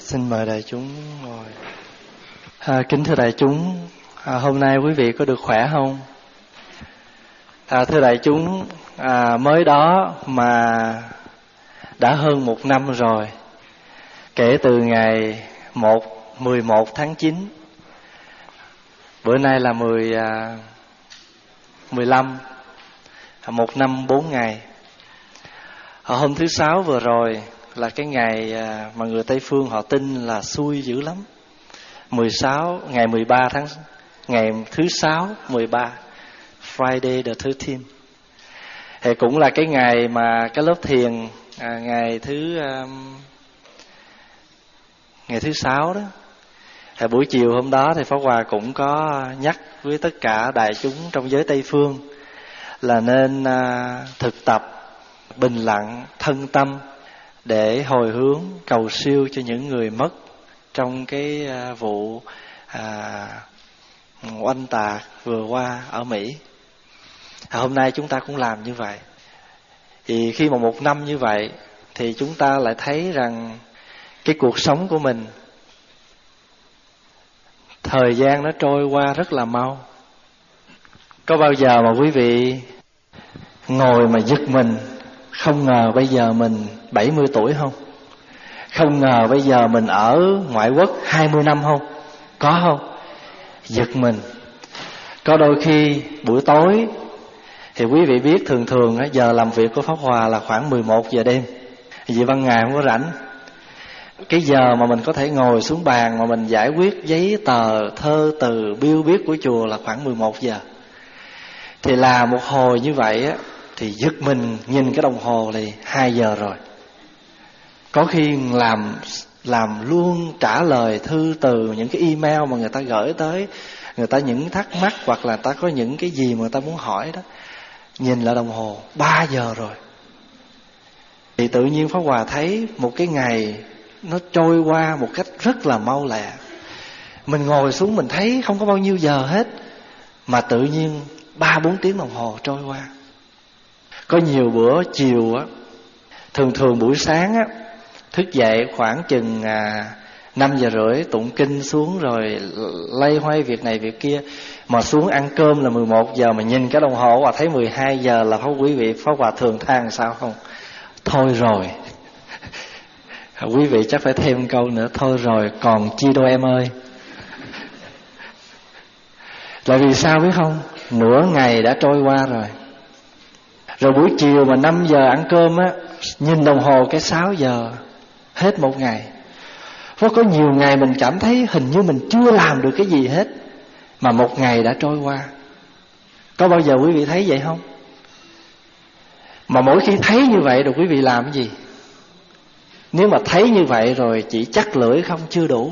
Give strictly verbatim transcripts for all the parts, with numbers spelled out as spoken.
Xin mời đại chúng ngồi. À, kính thưa đại chúng, à, hôm nay quý vị có được khỏe không? À, thưa đại chúng, à, mới đó mà đã hơn một năm rồi, kể từ ngày mười một tháng chín, bữa nay là mười, à, mười lăm, à, một năm bốn ngày. À, hôm thứ sáu vừa rồi là cái ngày mà người Tây Phương họ tin là xui dữ lắm. mười sáu, ngày mười ba tháng, ngày thứ sáu, mười ba, Friday the thirteenth. Thì cũng là cái ngày mà cái lớp thiền à, ngày thứ um, ngày thứ sáu đó. Thì buổi chiều hôm đó thì Pháp Hòa cũng có nhắc với tất cả đại chúng trong giới Tây Phương là nên uh, thực tập bình lặng thân tâm để hồi hướng cầu siêu cho những người mất trong cái vụ à, oanh tạc vừa qua ở Mỹ. À, hôm nay chúng ta cũng làm như vậy. Thì khi mà một năm như vậy thì chúng ta lại thấy rằng cái cuộc sống của mình, thời gian nó trôi qua rất là mau. Có bao giờ mà quý vị ngồi mà giật mình, không ngờ bây giờ mình bảy mươi tuổi không? Không ngờ bây giờ mình ở ngoại quốc hai mươi năm không? Có không? Giật mình. Có đôi khi buổi tối thì quý vị biết thường thường giờ làm việc của Pháp Hòa là khoảng mười một giờ đêm, vì ban ngày không có rảnh. Cái giờ mà mình có thể ngồi xuống bàn mà mình giải quyết giấy tờ, thơ từ, biêu biết của chùa là khoảng mười một giờ. Thì làm một hồi như vậy á, thì giật mình nhìn cái đồng hồ thì hai giờ rồi. Có khi làm làm luôn trả lời thư từ những cái email mà người ta gửi tới, người ta những thắc mắc hoặc là ta có những cái gì mà người ta muốn hỏi đó. Nhìn lại đồng hồ ba giờ rồi. Thì tự nhiên Pháp Hòa thấy một cái ngày nó trôi qua một cách rất là mau lẹ. Mình ngồi xuống mình thấy không có bao nhiêu giờ hết, mà tự nhiên ba bốn tiếng đồng hồ trôi qua. Có nhiều bữa chiều á, thường thường buổi sáng á, thức dậy khoảng chừng à, năm giờ rưỡi tụng kinh xuống rồi lay hoay việc này việc kia, mà xuống ăn cơm là mười một giờ, mà nhìn cái đồng hồ và thấy mười hai giờ là Pháp quý vị Pháp Hòa thường than sao không? Thôi rồi. Quý vị chắc phải thêm câu nữa, thôi rồi còn chi đâu em ơi. Là vì sao biết không? Nửa ngày đã trôi qua rồi. Rồi buổi chiều mà năm giờ ăn cơm á, nhìn đồng hồ cái sáu giờ, hết một ngày. Có có nhiều ngày mình cảm thấy hình như mình chưa làm được cái gì hết, mà một ngày đã trôi qua. Có bao giờ quý vị thấy vậy không? Mà mỗi khi thấy như vậy rồi quý vị làm cái gì? Nếu mà thấy như vậy rồi chỉ chắc lưỡi không chưa đủ.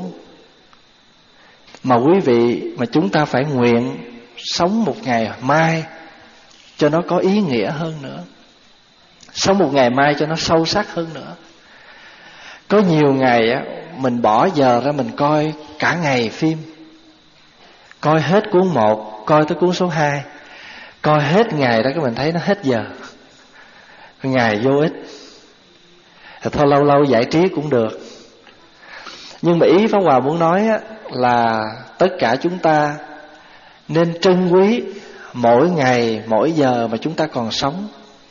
Mà quý vị, mà chúng ta phải nguyện sống một ngày mai cho nó có ý nghĩa hơn nữa, sống một ngày mai cho nó sâu sắc hơn nữa. Có nhiều ngày á, mình bỏ giờ ra mình coi cả ngày phim, coi hết cuốn một, coi tới cuốn số hai, coi hết ngày đó cái mình thấy nó hết giờ, ngày vô ích. Thì thôi lâu lâu giải trí cũng được. Nhưng mà ý Pháp Hòa muốn nói á, là tất cả chúng ta nên trân quý mỗi ngày, mỗi giờ mà chúng ta còn sống.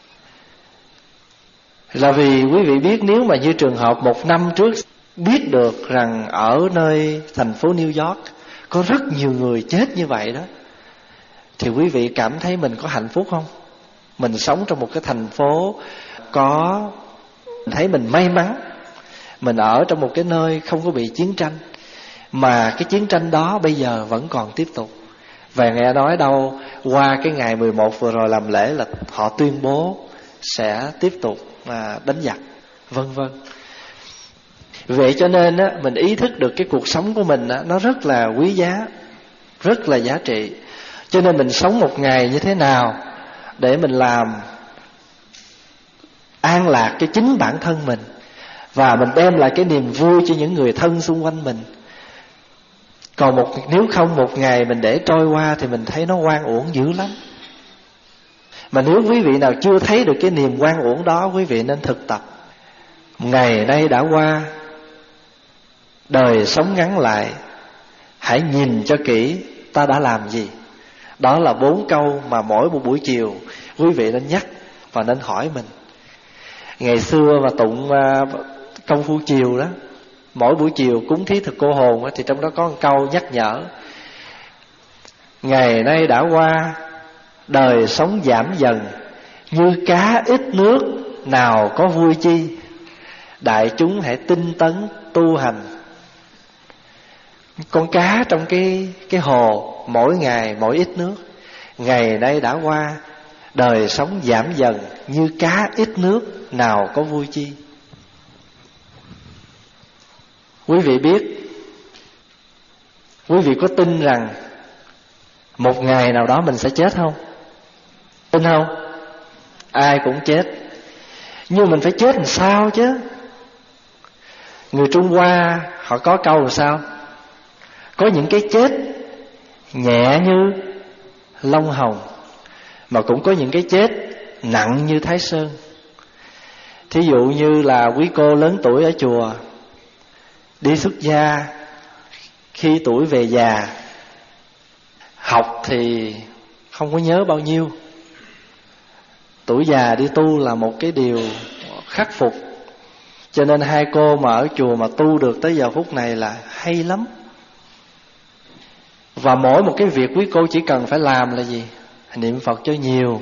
Là vì quý vị biết, nếu mà như trường hợp một năm trước biết được rằng ở nơi thành phố New York có rất nhiều người chết như vậy đó, thì quý vị cảm thấy mình có hạnh phúc không? Mình sống trong một cái thành phố có, thấy mình may mắn. Mình ở trong một cái nơi không có bị chiến tranh, mà cái chiến tranh đó bây giờ vẫn còn tiếp tục. Và nghe nói đâu qua cái ngày mười một vừa rồi làm lễ là họ tuyên bố sẽ tiếp tục mà đánh giặc, vân vân. Vậy cho nên á, mình ý thức được cái cuộc sống của mình á, nó rất là quý giá, rất là giá trị. Cho nên mình sống một ngày như thế nào để mình làm an lạc cho chính bản thân mình, và mình đem lại cái niềm vui cho những người thân xung quanh mình. Còn một, nếu không một ngày mình để trôi qua thì mình thấy nó oan uổng dữ lắm. Mà nếu quý vị nào chưa thấy được cái niềm oan uổng đó, quý vị nên thực tập. Ngày nay đã qua, đời sống ngắn lại, hãy nhìn cho kỹ ta đã làm gì. Đó là bốn câu mà mỗi một buổi chiều quý vị nên nhắc và nên hỏi mình. Ngày xưa mà tụng uh, công phu chiều đó, mỗi buổi chiều cúng thí thực cô hồn thì trong đó có một câu nhắc nhở: ngày nay đã qua, đời sống giảm dần, như cá ít nước, nào có vui chi. Đại chúng hãy tinh tấn tu hành. Con cá trong cái, cái hồ, mỗi ngày mỗi ít nước. Ngày nay đã qua, đời sống giảm dần, như cá ít nước, nào có vui chi. Quý vị biết, quý vị có tin rằng một ngày nào đó mình sẽ chết không? Tin không? Ai cũng chết. Nhưng mình phải chết làm sao chứ? Người Trung Hoa họ có câu làm sao? Có những cái chết nhẹ như lông hồng, mà cũng có những cái chết nặng như Thái Sơn. Thí dụ như là quý cô lớn tuổi ở chùa, đi xuất gia, khi tuổi về già, học thì không có nhớ bao nhiêu. Tuổi già đi tu là một cái điều khắc phục. Cho nên hai cô mà ở chùa mà tu được tới giờ phút này là hay lắm. Và mỗi một cái việc quý cô chỉ cần phải làm là gì? Niệm Phật cho nhiều,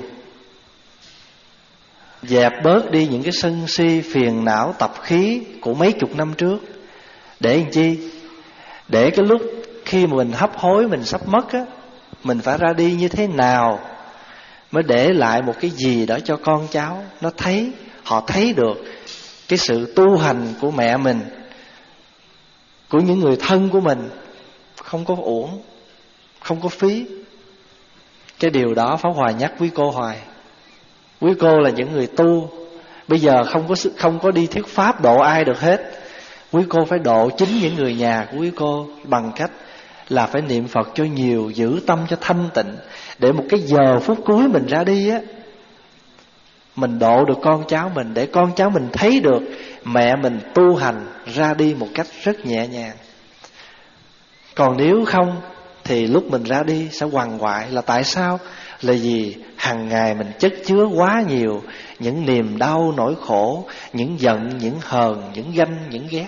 dẹp bớt đi những cái sân si phiền não tập khí của mấy chục năm trước. Để làm chi? Để cái lúc khi mà mình hấp hối, mình sắp mất á, mình phải ra đi như thế nào mới để lại một cái gì đó cho con cháu nó thấy, họ thấy được cái sự tu hành của mẹ mình, của những người thân của mình, không có uổng, không có phí. Cái điều đó Pháp Hòa nhắc quý cô hoài. Quý cô là những người tu, bây giờ không có không có đi thuyết pháp độ ai được hết. Quý cô phải độ chính những người nhà của quý cô bằng cách là phải niệm Phật cho nhiều, giữ tâm cho thanh tịnh, để một cái giờ phút cuối mình ra đi á, mình độ được con cháu mình, để con cháu mình thấy được mẹ mình tu hành ra đi một cách rất nhẹ nhàng. Còn nếu không thì lúc mình ra đi sẽ quằn quại. Là tại sao? Là vì hàng ngày mình chất chứa quá nhiều những niềm đau, nỗi khổ, những giận, những hờn, những ganh, những ghét.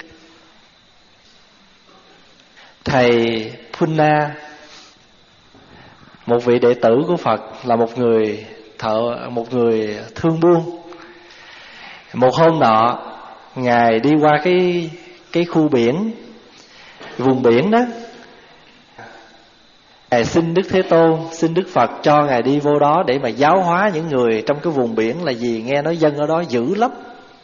Thầy Punna, một vị đệ tử của Phật, là một người thợ, một người thương buôn. Một hôm nọ, Ngài đi qua cái cái khu biển, vùng biển đó. Ngài xin Đức Thế Tôn, xin Đức Phật cho Ngài đi vô đó để mà giáo hóa những người trong cái vùng biển. Là vì nghe nói dân ở đó dữ lắm.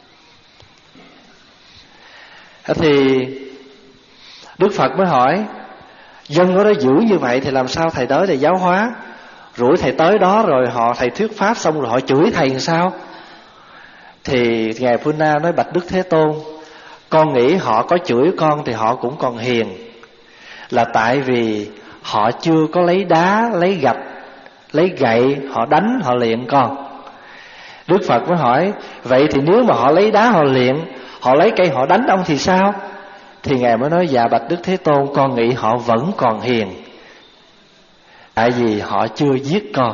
Thì Đức Phật mới hỏi, dân ở đó dữ như vậy thì làm sao thầy tới để giáo hóa? Rủi thầy tới đó rồi họ thầy thuyết pháp xong rồi họ chửi thầy làm sao? Thì Ngài Punna nói, bạch Đức Thế Tôn, con nghĩ họ có chửi con thì họ cũng còn hiền. Là tại vì họ chưa có lấy đá, lấy gạch, lấy gậy, họ đánh, họ luyện con. Đức Phật mới hỏi, vậy thì nếu mà họ lấy đá họ luyện, họ lấy cây họ đánh ông thì sao? Thì Ngài mới nói, dạ bạch Đức Thế Tôn, con nghĩ họ vẫn còn hiền, tại vì họ chưa giết con.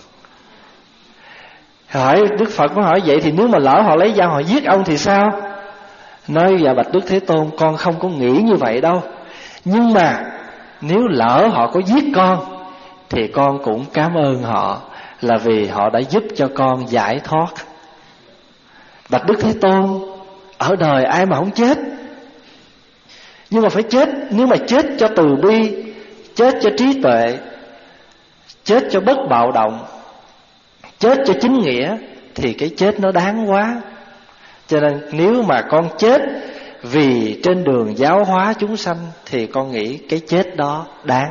Hỏi Đức Phật mới hỏi, vậy thì nếu mà lỡ họ lấy dao họ giết ông thì sao? Nói, dạ bạch Đức Thế Tôn, con không có nghĩ như vậy đâu. Nhưng mà nếu lỡ họ có giết con thì con cũng cảm ơn họ, là vì họ đã giúp cho con giải thoát. Bạch Đức Thế Tôn, ở đời ai mà không chết? Nhưng mà phải chết, nếu mà chết cho từ bi, chết cho trí tuệ, chết cho bất bạo động, chết cho chính nghĩa, thì cái chết nó đáng quá. Cho nên nếu mà con chết vì trên đường giáo hóa chúng sanh thì con nghĩ cái chết đó đáng.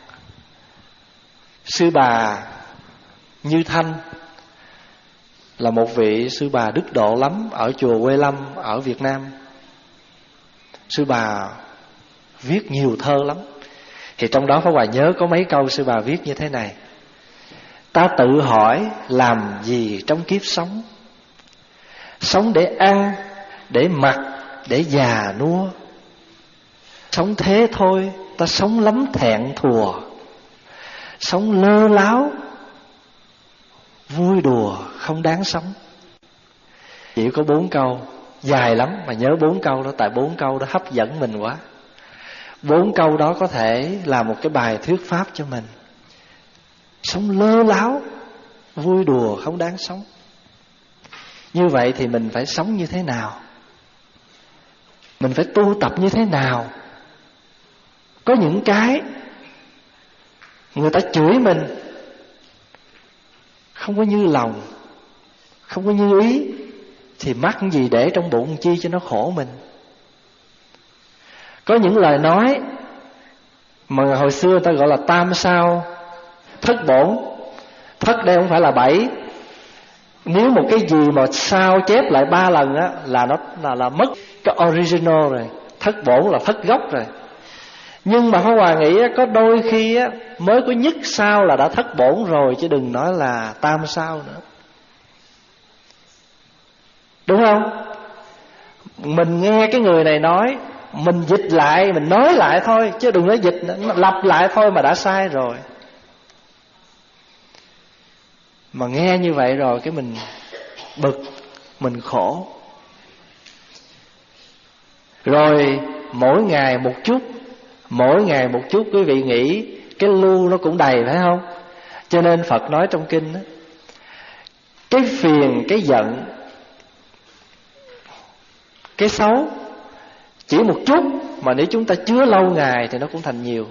Sư bà Như Thanh là một vị sư bà đức độ lắm, ở chùa Quê Lâm ở Việt Nam. Sư bà viết nhiều thơ lắm. Thì trong đó Pháp Hòa nhớ có mấy câu sư bà viết như thế này: ta tự hỏi làm gì trong kiếp sống, sống để ăn, để mặc, để già nua. sống thế thôi, ta sống lắm thẹn thùa, sống lơ láo, vui đùa không đáng sống. Chỉ có bốn câu, dài lắm mà nhớ bốn câu đó, tại bốn câu đó hấp dẫn mình quá. Bốn câu đó có thể là một cái bài thuyết pháp cho mình. Sống lơ láo, vui đùa không đáng sống. Như vậy thì mình phải sống như thế nào? Mình phải tu tập như thế nào? Có những cái người ta chửi mình không có như lòng, không có như ý, thì mắc gì để trong bụng chi cho nó khổ mình. Có những lời nói mà hồi xưa người ta gọi là tam sao thất bổn. Thất đây không phải là bảy. Nếu một cái gì mà sao chép lại ba lần á, là nó là, là mất cái original rồi. Thất bổn là thất gốc rồi. Nhưng mà Pháp Hòa nghĩ á, có đôi khi á, mới có nhất sao là đã thất bổn rồi, chứ đừng nói là tam sao nữa. Đúng không? Mình nghe cái người này nói, mình dịch lại, mình nói lại thôi, chứ đừng nói dịch nữa, lặp lại thôi mà đã sai rồi. Mà nghe như vậy rồi cái mình bực, mình khổ. Rồi mỗi ngày một chút, mỗi ngày một chút, quý vị nghĩ cái lu nó cũng đầy phải không? Cho nên Phật nói trong kinh đó, cái phiền, cái giận, cái xấu chỉ một chút, mà nếu chúng ta chứa lâu ngày thì nó cũng thành nhiều.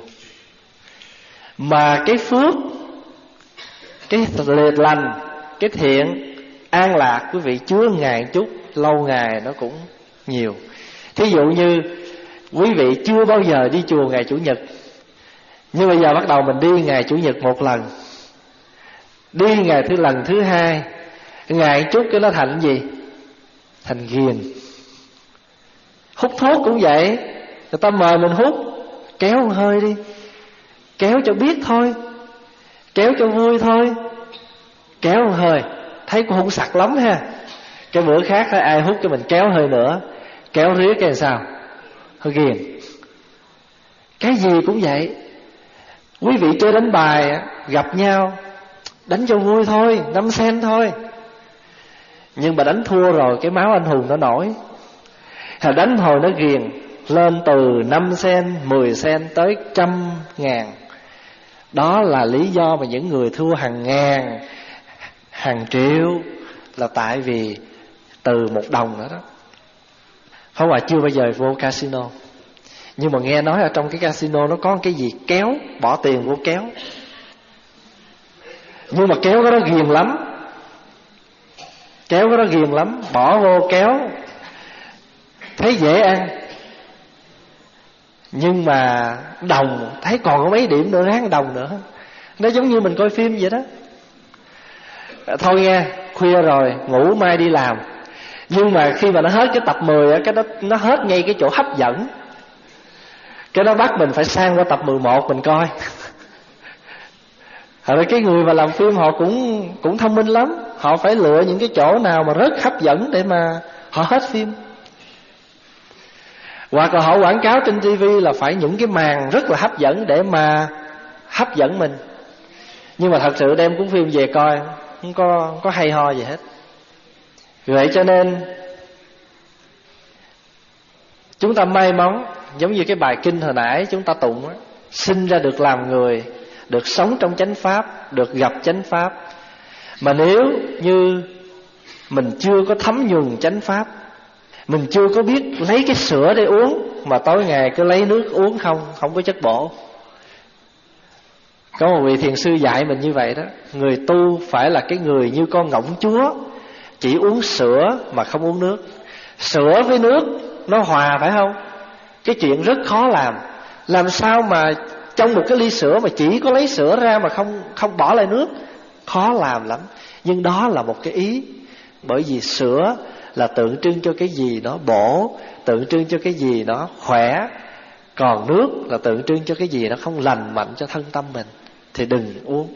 Mà cái phước, cái liệt lành, cái thiện, an lạc, quý vị chứa ngày chút, lâu ngày nó cũng nhiều. Thí dụ như quý vị chưa bao giờ đi chùa ngày Chủ nhật, nhưng bây giờ bắt đầu mình đi ngày Chủ nhật một lần, đi ngày thứ lần thứ hai, ngày chút cái nó thành gì? Thành ghiền. Hút thuốc cũng vậy, người ta mời mình hút, kéo một hơi đi, kéo cho biết thôi, kéo cho vui thôi, kéo một hơi, thấy cũng không sặc lắm ha. Cái bữa khác thấy ai hút cái mình kéo hơi nữa, kéo riết cái sao? Hơi ghiền. Cái gì cũng vậy. Quý vị chơi đánh bài, gặp nhau, đánh cho vui thôi, năm sen thôi. Nhưng mà đánh thua rồi, cái máu anh hùng nó nổi. Hồi đánh hồi nó ghiền, lên từ năm sen, mười sen tới trăm ngàn. Đó là lý do mà những người thua hàng ngàn, hàng triệu là tại vì từ một đồng nữa đó. Pháp Hòa chưa bao giờ vô casino, nhưng mà nghe nói ở trong cái casino nó có cái gì kéo, bỏ tiền vô kéo. Nhưng mà kéo cái đó ghiền lắm, kéo cái đó ghiền lắm, bỏ vô kéo thấy dễ ăn. Nhưng mà đồng thấy còn có mấy điểm nữa, ráng đồng nữa. Nó giống như mình coi phim vậy đó. Thôi nghe, khuya rồi, ngủ mai đi làm. Nhưng mà khi mà nó hết cái tập mười, cái đó, nó hết ngay cái chỗ hấp dẫn, cái đó bắt mình phải sang qua tập mười một mình coi. Rồi cái người mà làm phim họ cũng cũng thông minh lắm, họ phải lựa những cái chỗ nào mà rất hấp dẫn để mà họ hết phim. Hoặc là họ quảng cáo trên tivi là phải những cái màn rất là hấp dẫn để mà hấp dẫn mình. Nhưng mà thật sự đem cuốn phim về coi không có, có hay ho gì hết. Vậy cho nên chúng ta may mắn, giống như cái bài kinh hồi nãy chúng ta tụng á, sinh ra được làm người, được sống trong chánh pháp, được gặp chánh pháp. Mà nếu như mình chưa có thấm nhuần chánh pháp, mình chưa có biết lấy cái sữa để uống, mà tối ngày cứ lấy nước uống không, không có chất bổ. Có một vị thiền sư dạy mình như vậy đó: người tu phải là cái người như con ngỗng chúa, chỉ uống sữa mà không uống nước. Sữa với nước nó hòa phải không? Cái chuyện rất khó làm. Làm sao mà trong một cái ly sữa mà chỉ có lấy sữa ra mà không không bỏ lại nước? Khó làm lắm. Nhưng đó là một cái ý. Bởi vì sữa là tượng trưng cho cái gì đó bổ, tượng trưng cho cái gì đó khỏe. Còn nước là tượng trưng cho cái gì nó không lành mạnh cho thân tâm mình, thì đừng uống.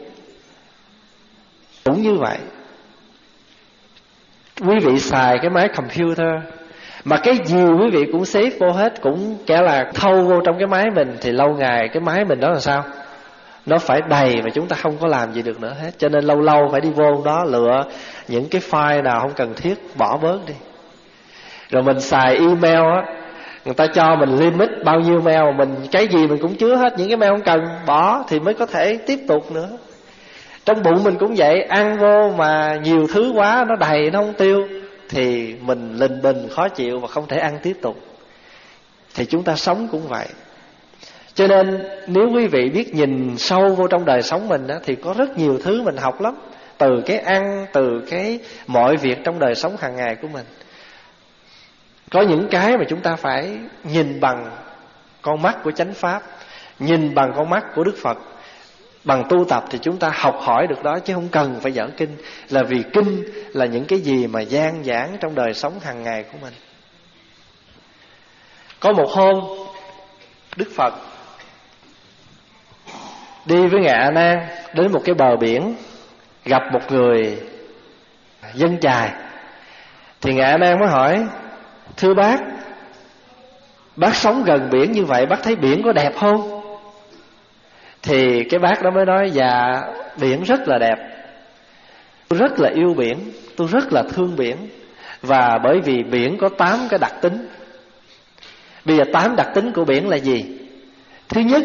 Cũng như vậy, quý vị xài cái máy computer, Mà cái gì quý vị cũng xếp vô hết, cũng kẻ là thâu vô trong cái máy mình, thì lâu ngày cái máy mình đó là sao? Nó phải đầy và chúng ta không có làm gì được nữa hết. Cho nên lâu lâu phải đi vô đó lựa những cái file nào không cần thiết, bỏ bớt đi. Rồi mình xài email á, người ta cho mình limit bao nhiêu mail, mình cái gì mình cũng chứa hết, những cái mail không cần bỏ thì mới có thể tiếp tục nữa. Trong bụng mình cũng vậy, ăn vô mà nhiều thứ quá, nó đầy, nó không tiêu, thì mình lình bình khó chịu và không thể ăn tiếp tục. Thì chúng ta sống cũng vậy. Cho nên nếu quý vị biết nhìn sâu vô trong đời sống mình á, thì có rất nhiều thứ mình học lắm. Từ cái ăn, từ cái mọi việc trong đời sống hàng ngày của mình. Có những cái mà chúng ta phải nhìn bằng con mắt của chánh pháp, nhìn bằng con mắt của Đức Phật. Bằng tu tập thì chúng ta học hỏi được đó, chứ không cần phải dở kinh. Là vì kinh là những cái gì mà gian giảng trong đời sống hàng ngày của mình. Có một hôm Đức Phật đi với Ngài A Nan đến một cái bờ biển, gặp một người dân chài. Thì Ngài A Nan mới hỏi: thưa bác, bác sống gần biển như vậy, bác thấy biển có đẹp không? Thì cái bác đó mới nói: dạ, biển rất là đẹp, tôi rất là yêu biển, tôi rất là thương biển. Và bởi vì biển có tám cái đặc tính. Bây giờ tám đặc tính của biển là gì? Thứ nhất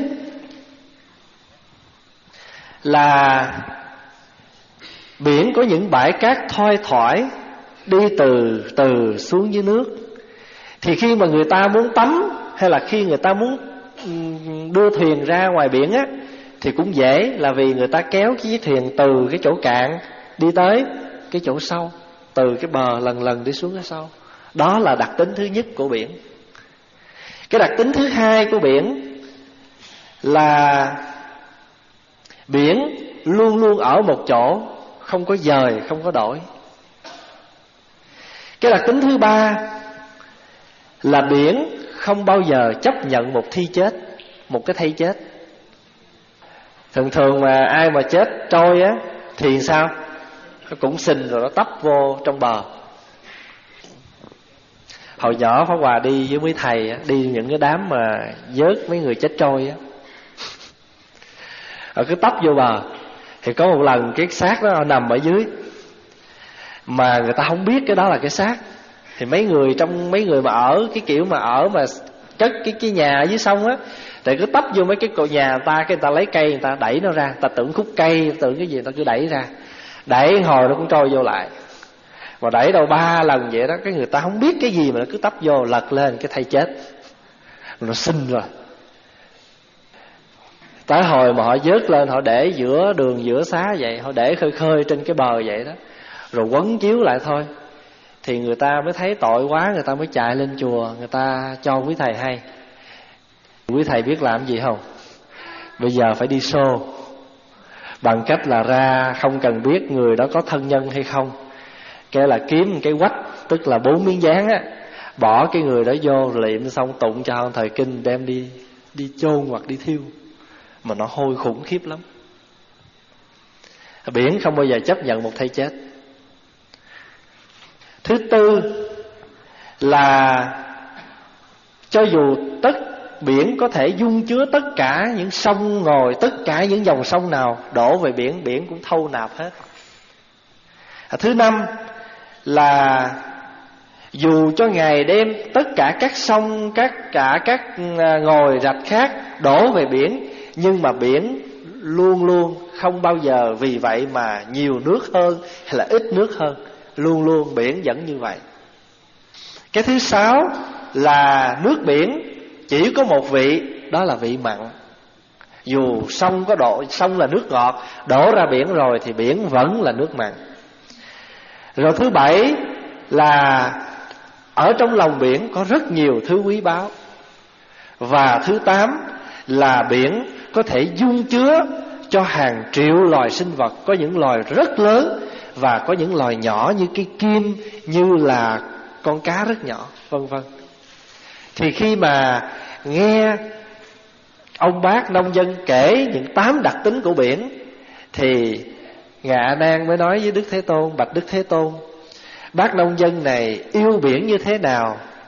là biển có những bãi cát thoi thoải, đi từ từ xuống dưới nước. Thì khi mà người ta muốn tắm, hay là khi người ta muốn đưa thuyền ra ngoài biển á, thì cũng dễ, là vì người ta kéo cái chiếc thuyền từ cái chỗ cạn đi tới cái chỗ sâu, từ cái bờ lần lần đi xuống cái sâu. Đó là đặc tính thứ nhất của biển. Cái đặc tính thứ hai của biển là biển luôn luôn ở một chỗ, không có dời, không có đổi. Cái đặc tính thứ ba là biển không bao giờ chấp nhận một thi chết, một cái thây chết. Thường thường mà ai mà chết trôi á thì sao? Nó cũng xình rồi nó tấp vô trong bờ. Hồi nhỏ Pháp Hòa đi với mấy thầy á, đi những cái đám mà vớt mấy người chết trôi á, rồi cứ tấp vô bờ. Thì có một lần cái xác đó nằm ở dưới, mà người ta không biết cái đó là cái xác. Thì mấy người trong mấy người mà ở cái kiểu mà ở mà cất cái cái nhà dưới sông á, thì cứ tấp vô mấy cái cột nhà người ta, cái người ta lấy cây người ta đẩy nó ra, người ta tưởng khúc cây, tưởng cái gì, người ta cứ đẩy ra, đẩy hồi nó cũng trôi vô lại. Mà đẩy đâu ba lần vậy đó, cái người ta không biết cái gì mà nó cứ tấp vô, lật lên cái thây chết, nó sinh rồi. Tới hồi mà họ vớt lên, họ để giữa đường giữa xá vậy, họ để khơi khơi trên cái bờ vậy đó, rồi quấn chiếu lại thôi. Thì người ta mới thấy tội quá, người ta mới chạy lên chùa, người ta cho quý thầy hay. Quý thầy biết làm gì không? Bây giờ phải đi show, bằng cách là ra không cần biết người đó có thân nhân hay không, cái là kiếm một cái quách, tức là bốn miếng dán á, bỏ cái người đó vô, liệm xong tụng cho thời kinh, đem đi đi chôn hoặc đi thiêu. Mà nó hôi khủng khiếp lắm. Biển không bao giờ chấp nhận một thây chết. Thứ tư là cho dù tất biển có thể dung chứa tất cả những sông ngòi, tất cả những dòng sông nào đổ về biển, biển cũng thâu nạp hết. Thứ năm là dù cho ngày đêm tất cả các sông, tất cả các ngòi rạch khác đổ về biển, nhưng mà biển luôn luôn không bao giờ vì vậy mà nhiều nước hơn hay là ít nước hơn. Luôn luôn biển vẫn như vậy. Cái thứ sáu là nước biển chỉ có một vị, đó là vị mặn. Dù sông có độ, sông là nước ngọt, đổ ra biển rồi thì biển vẫn là nước mặn. Rồi thứ bảy là ở trong lòng biển có rất nhiều thứ quý báu. Và thứ tám là biển có thể dung chứa cho hàng triệu loài sinh vật. Có những loài rất lớn và có những loài nhỏ như cái kim, như là con cá rất nhỏ, vân vân. Thì khi mà nghe ông bác nông dân kể những tám đặc tính của biển, thì Ngài A Nan mới nói với Đức Thế Tôn: bạch Đức Thế Tôn, bác nông dân này yêu biển như thế nào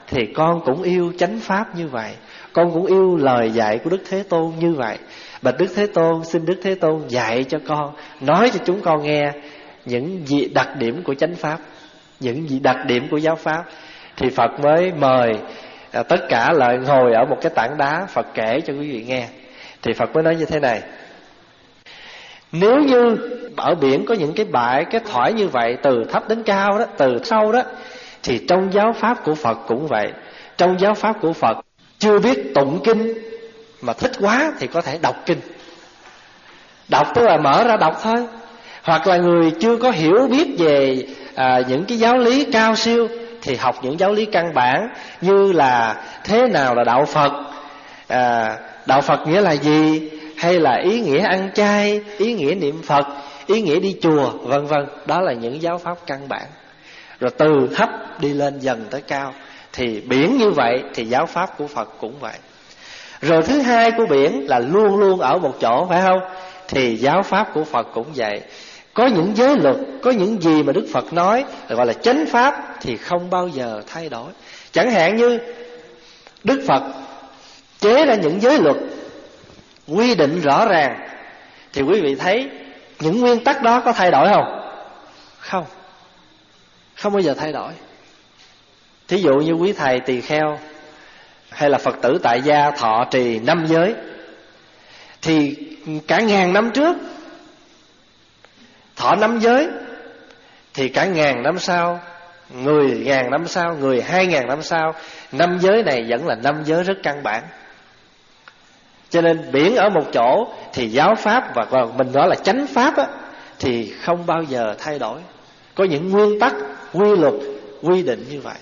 thì con cũng yêu chánh pháp như vậy, con cũng yêu lời dạy của Đức Thế Tôn như vậy. Bạch Đức Thế Tôn, xin Đức Thế Tôn dạy cho con, nói cho chúng con nghe những gì đặc điểm của chánh pháp, những gì đặc điểm của giáo pháp. Thì Phật mới mời à, tất cả lại ngồi ở một cái tảng đá, Phật kể cho quý vị nghe. Thì Phật mới nói như thế này: nếu như ở biển có những cái bãi, cái thoải như vậy, từ thấp đến cao đó, từ sâu đó, thì trong giáo pháp của Phật cũng vậy. Trong giáo pháp của Phật, chưa biết tụng kinh mà thích quá thì có thể đọc kinh. Đọc tức là mở ra đọc thôi. Hoặc là người chưa có hiểu biết về à, những cái giáo lý cao siêu thì học những giáo lý căn bản, như là thế nào là đạo Phật, à, đạo Phật nghĩa là gì, hay là ý nghĩa ăn chay, ý nghĩa niệm Phật, ý nghĩa đi chùa, vân vân. Đó là những giáo pháp căn bản. Rồi từ thấp đi lên dần tới cao. Thì biển như vậy thì giáo pháp của Phật cũng vậy. Rồi thứ hai của biển là luôn luôn ở một chỗ, phải không? Thì giáo pháp của Phật cũng vậy. Có những giới luật, có những gì mà Đức Phật nói gọi là chánh pháp thì không bao giờ thay đổi. Chẳng hạn như Đức Phật chế ra những giới luật quy định rõ ràng, thì quý vị thấy những nguyên tắc đó có thay đổi không? Không, không bao giờ thay đổi. Thí dụ như quý thầy tỳ kheo hay là Phật tử tại gia thọ trì năm giới, thì cả ngàn năm trước thọ năm giới, thì cả ngàn năm sau, người ngàn năm sau, người hai ngàn năm sau, năm giới này vẫn là năm giới rất căn bản. Cho nên biển ở một chỗ thì giáo pháp và mình nói là chánh pháp á, thì không bao giờ thay đổi. Có những nguyên tắc, quy luật, quy định như vậy.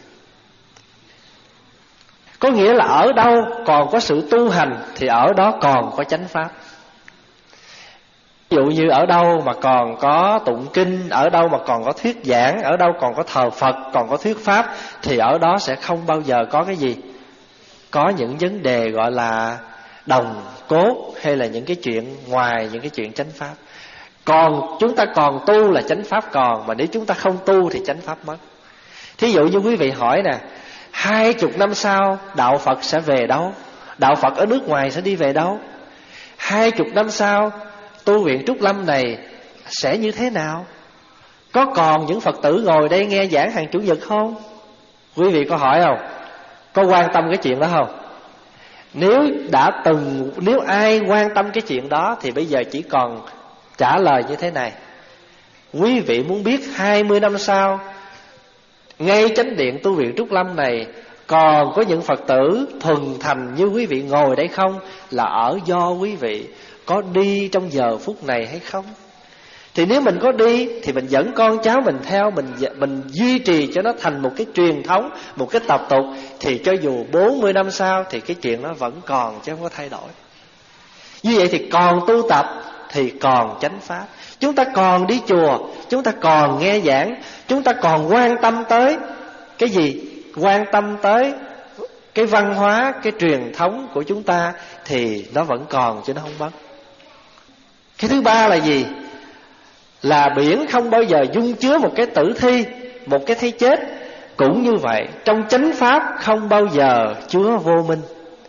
Có nghĩa là ở đâu còn có sự tu hành thì ở đó còn có chánh pháp. Ví dụ như ở đâu mà còn có tụng kinh, ở đâu mà còn có thuyết giảng, ở đâu còn có thờ Phật, còn có thuyết pháp, thì ở đó sẽ không bao giờ có cái gì, có những vấn đề gọi là đồng cốt, hay là những cái chuyện ngoài những cái chuyện chánh pháp. Còn chúng ta còn tu là chánh pháp còn, mà nếu chúng ta không tu thì chánh pháp mất. Thí dụ như quý vị hỏi nè, hai chục năm sau đạo Phật sẽ về đâu? Đạo Phật ở nước ngoài sẽ đi về đâu? Hai chục năm sau tu viện Trúc Lâm này sẽ như thế nào? Có còn những Phật tử ngồi đây nghe giảng hàng chủ nhật không? Quý vị có hỏi không? Có quan tâm cái chuyện đó không? Nếu đã từng, nếu ai quan tâm cái chuyện đó thì bây giờ chỉ còn trả lời như thế này: quý vị muốn biết hai mươi năm sau ngay chánh điện tu viện Trúc Lâm này còn có những Phật tử thuần thành như quý vị ngồi đây không? Là ở do quý vị có đi trong giờ phút này hay không? Thì nếu mình có đi thì mình dẫn con cháu mình theo, mình mình duy trì cho nó thành một cái truyền thống, một cái tập tục, thì cho dù bốn mươi năm sau thì cái chuyện nó vẫn còn chứ không có thay đổi. Như vậy thì còn tu tập thì còn chánh pháp. Chúng ta còn đi chùa, chúng ta còn nghe giảng, chúng ta còn quan tâm tới cái gì? Quan tâm tới cái văn hóa, cái truyền thống của chúng ta thì nó vẫn còn chứ nó không mất. Cái thứ ba là gì? Là biển không bao giờ dung chứa một cái tử thi, một cái thấy chết. Cũng như vậy, trong chánh pháp không bao giờ chứa vô minh.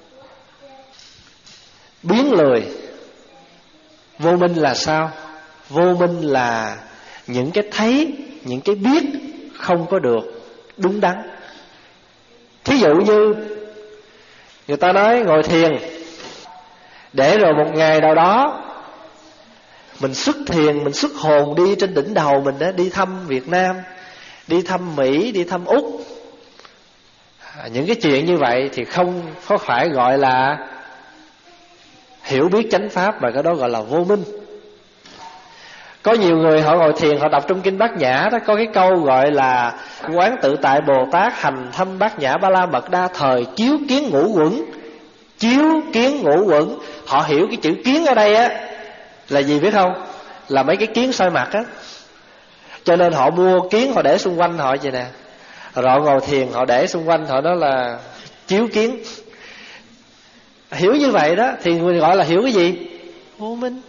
Biến lười. Vô minh là sao? Vô minh là những cái thấy, những cái biết không có được đúng đắn. Thí dụ như người ta nói ngồi thiền, để rồi một ngày nào đó mình xuất thiền, mình xuất hồn đi trên đỉnh đầu mình đó, đi thăm Việt Nam, đi thăm Mỹ, đi thăm Úc. à, Những cái chuyện như vậy thì không có phải gọi là hiểu biết chánh pháp, mà cái đó gọi là vô minh. Có nhiều người họ ngồi thiền, họ đọc trong kinh Bát Nhã đó, có cái câu gọi là quán tự tại Bồ Tát hành thâm Bát Nhã Ba La Mật Đa thời chiếu kiến ngũ quẩn. Chiếu kiến ngũ quẩn, họ hiểu cái chữ kiến ở đây á là gì biết không? Là mấy cái kiến soi mặt á. Cho nên họ mua kiến họ để xung quanh họ vậy nè. Rồi họ ngồi thiền họ để xung quanh họ, đó là chiếu kiến. Hiểu như vậy đó thì người gọi là hiểu cái gì? Vô minh.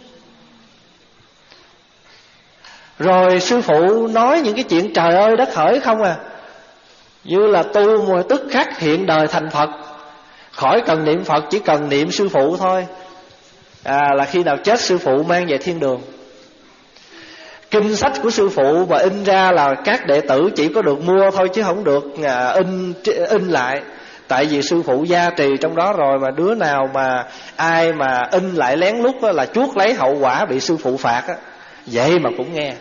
Rồi sư phụ nói những cái chuyện trời ơi đất hỡi không à. Như là tu mà tức khắc hiện đời thành Phật, khỏi cần niệm Phật, chỉ cần niệm sư phụ thôi, à, là khi nào chết sư phụ mang về thiên đường. Kinh sách của sư phụ mà in ra là các đệ tử chỉ có được mua thôi, chứ không được à, in in lại. Tại vì sư phụ gia trì trong đó rồi, mà đứa nào mà ai mà in lại lén lút đó là chuốc lấy hậu quả, bị sư phụ phạt á. Vậy mà cũng nghe.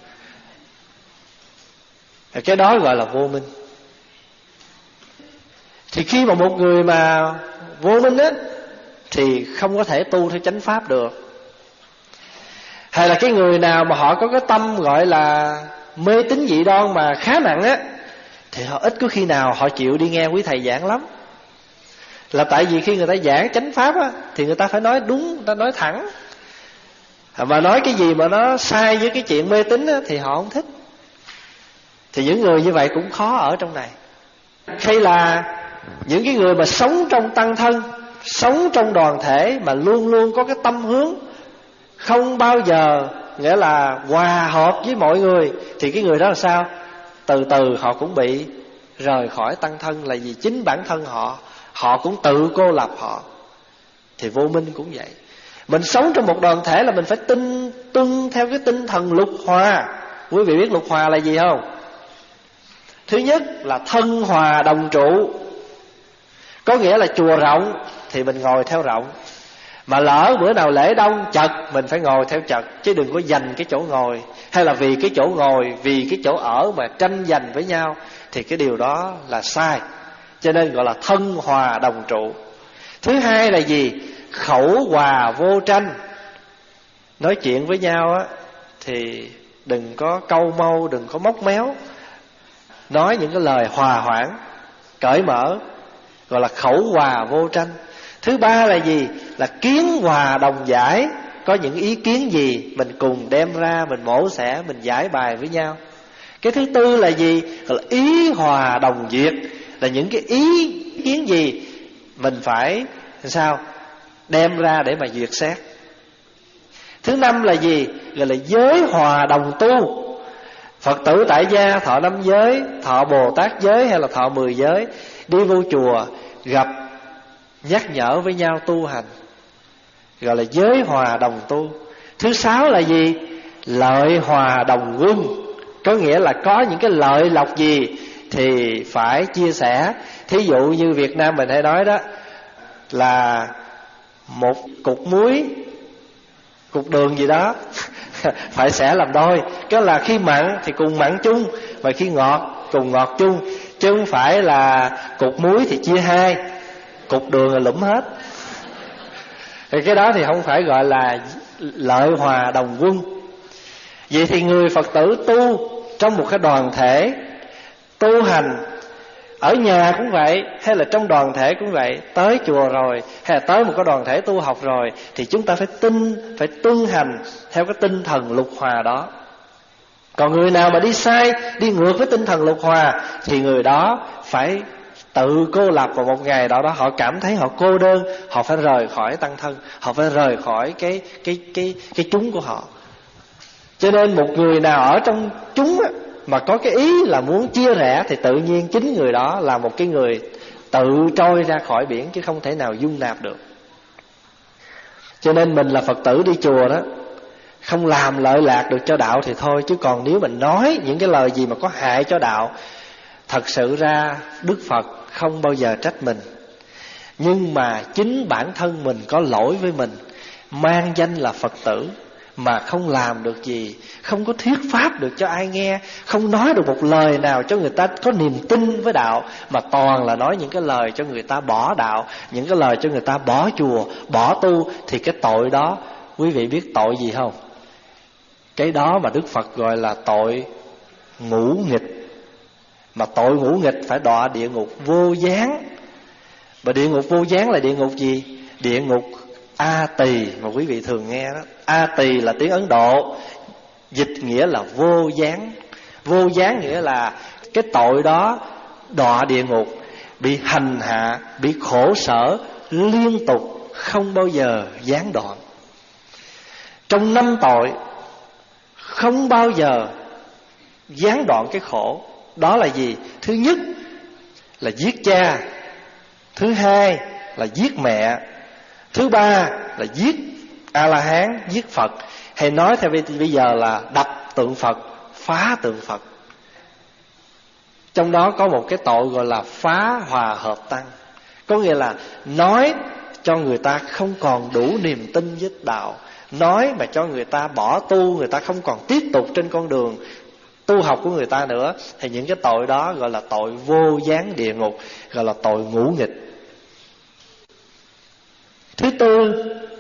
Cái đó gọi là vô minh. Thì khi mà một người mà vô minh á thì không có thể tu theo chánh pháp được. Hay là cái người nào mà họ có cái tâm gọi là mê tín dị đoan mà khá nặng á, thì họ ít có khi nào họ chịu đi nghe quý thầy giảng lắm. Là tại vì khi người ta giảng chánh pháp á, thì người ta phải nói đúng, người ta nói thẳng. Mà nói cái gì mà nó sai với cái chuyện mê tín á, thì họ không thích. Thì những người như vậy cũng khó ở trong này. Hay là những cái người mà sống trong tăng thân, sống trong đoàn thể, mà luôn luôn có cái tâm hướng không bao giờ nghĩa là hòa hợp với mọi người, thì cái người đó là sao? Từ từ họ cũng bị rời khỏi tăng thân. Là vì chính bản thân họ Họ cũng tự cô lập họ. Thì vô minh cũng vậy. Mình sống trong một đoàn thể là mình phải tinh tuân theo cái tinh thần lục hòa. Quý vị biết lục hòa là gì không? Thứ nhất là thân hòa đồng trụ. Có nghĩa là chùa rộng thì mình ngồi theo rộng, mà lỡ bữa nào lễ đông chật mình phải ngồi theo chật, chứ đừng có giành cái chỗ ngồi, hay là vì cái chỗ ngồi, vì cái chỗ ở mà tranh giành với nhau, thì cái điều đó là sai. Cho nên gọi là thân hòa đồng trụ. Thứ hai là gì? Khẩu hòa vô tranh. Nói chuyện với nhau á thì đừng có câu mâu, đừng có móc méo, nói những cái lời hòa hoãn, cởi mở, gọi là khẩu hòa vô tranh. Thứ ba là gì? Là kiến hòa đồng giải. Có những ý kiến gì mình cùng đem ra, mình mổ xẻ, mình giải bài với nhau. Cái thứ tư là gì? Gọi là ý hòa đồng duyệt. Là những cái ý kiến gì mình phải sao đem ra để mà duyệt xét. Thứ năm là gì? Gọi là giới hòa đồng tu. Phật tử tại gia thọ năm giới, thọ Bồ Tát giới hay là thọ mười giới, đi vô chùa gặp nhắc nhở với nhau tu hành, gọi là giới hòa đồng tu. Thứ sáu là gì? Lợi hòa đồng quân. Có nghĩa là có những cái lợi lộc gì thì phải chia sẻ. Thí dụ như Việt Nam mình hay nói đó, là một cục muối, cục đường gì đó phải xẻ làm đôi. Cái là khi mặn thì cùng mặn chung, và khi ngọt cùng ngọt chung. Chứ không phải là cục muối thì chia hai, cục đường là lụm hết. Thì cái đó thì không phải gọi là lợi hòa đồng quân. Vậy thì người Phật tử tu trong một cái đoàn thể, tu hành ở nhà cũng vậy, hay là trong đoàn thể cũng vậy, tới chùa rồi hay là tới một cái đoàn thể tu học rồi, thì chúng ta phải tin, phải tuân hành theo cái tinh thần lục hòa đó. Còn người nào mà đi sai, đi ngược với tinh thần lục hòa, thì người đó phải tự cô lập. Vào một ngày đó đó họ cảm thấy họ cô đơn, họ phải rời khỏi tăng thân, họ phải rời khỏi cái cái cái cái chúng của họ. Cho nên một người nào ở trong chúng á, mà có cái ý là muốn chia rẽ, thì tự nhiên chính người đó là một cái người tự trôi ra khỏi biển, chứ không thể nào dung nạp được. Cho nên mình là Phật tử đi chùa đó, không làm lợi lạc được cho đạo thì thôi, chứ còn nếu mình nói những cái lời gì mà có hại cho đạo, thật sự ra Đức Phật không bao giờ trách mình. Nhưng mà chính bản thân mình có lỗi với mình, mang danh là Phật tử mà không làm được gì, không có thuyết pháp được cho ai nghe, không nói được một lời nào cho người ta có niềm tin với đạo, mà toàn là nói những cái lời cho người ta bỏ đạo, những cái lời cho người ta bỏ chùa, bỏ tu. Thì cái tội đó, quý vị biết tội gì không? Cái đó mà Đức Phật gọi là tội ngũ nghịch. Mà tội ngũ nghịch phải đọa địa ngục vô gián. Mà địa ngục vô gián là địa ngục gì? Địa ngục A Tỳ mà quý vị thường nghe đó. A Tỳ là tiếng Ấn Độ, dịch nghĩa là vô gián. Vô gián nghĩa là cái tội đó đọa địa ngục, bị hành hạ, bị khổ sở liên tục, không bao giờ gián đoạn. Trong năm tội không bao giờ gián đoạn cái khổ. Đó là gì? Thứ nhất là giết cha, thứ hai là giết mẹ, thứ ba là giết A-la-hán, giết Phật, hay nói theo bây giờ là đập tượng Phật, phá tượng Phật. Trong đó có một cái tội gọi là phá hòa hợp tăng, có nghĩa là nói cho người ta không còn đủ niềm tin với đạo, nói mà cho người ta bỏ tu, người ta không còn tiếp tục trên con đường tu học của người ta nữa, thì những cái tội đó gọi là tội vô gián địa ngục, gọi là tội ngũ nghịch. Thứ tư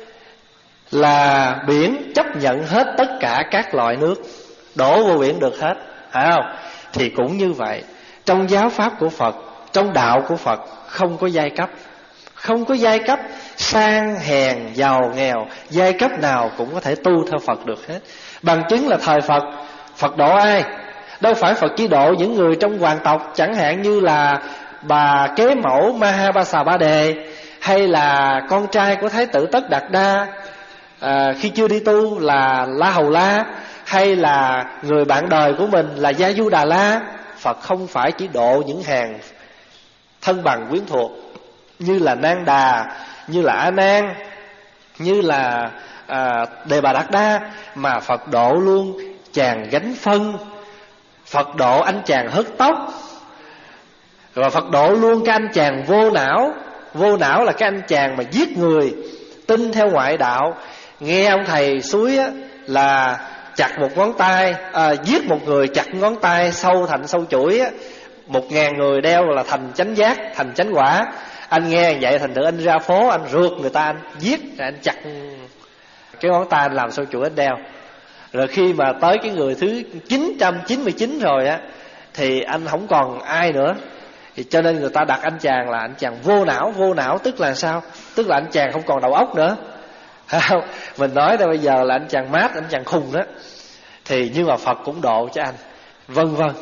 là biển chấp nhận hết tất cả các loại nước, đổ vô biển được hết, phải không? Thì cũng như vậy, trong giáo pháp của Phật, trong đạo của Phật không có giai cấp, không có giai cấp sang hèn giàu nghèo, giai cấp nào cũng có thể tu theo Phật được hết. Bằng chứng là thời Phật, Phật độ ai? Đâu phải Phật chỉ độ những người trong hoàng tộc, chẳng hạn như là bà kế mẫu Mahabasabade, hay là con trai của Thái tử Tất Đạt Đa à, khi chưa đi tu là La Hầu La, hay là người bạn đời của mình là Gia Du Đà La. Phật không phải chỉ độ những hàng thân bằng quyến thuộc như là Nang Đà, như là A Nan, như là à, Đề Bà Đạt Đa, mà Phật độ luôn chàng gánh phân, Phật độ anh chàng hớt tóc, rồi Phật độ luôn cái anh chàng vô não. Vô não là cái anh chàng mà giết người, tin theo ngoại đạo. Nghe ông thầy suối á, là chặt một ngón tay, à, giết một người chặt ngón tay sâu thành sâu chuỗi á, một ngàn người đeo là thành chánh giác, thành chánh quả. Anh nghe vậy thành thử anh ra phố, anh rượt người ta, anh giết, rồi anh chặt cái ngón tay, anh làm sâu chuỗi anh đeo. Rồi khi mà tới cái người thứ chín trăm chín mươi chín rồi á, thì anh không còn ai nữa. Thì cho nên người ta đặt anh chàng là anh chàng vô não. Vô não tức là sao? Tức là anh chàng không còn đầu óc nữa. Không? Mình nói đây bây giờ là anh chàng mát, anh chàng khùng đó. Thì nhưng mà Phật cũng độ cho anh, vân vân.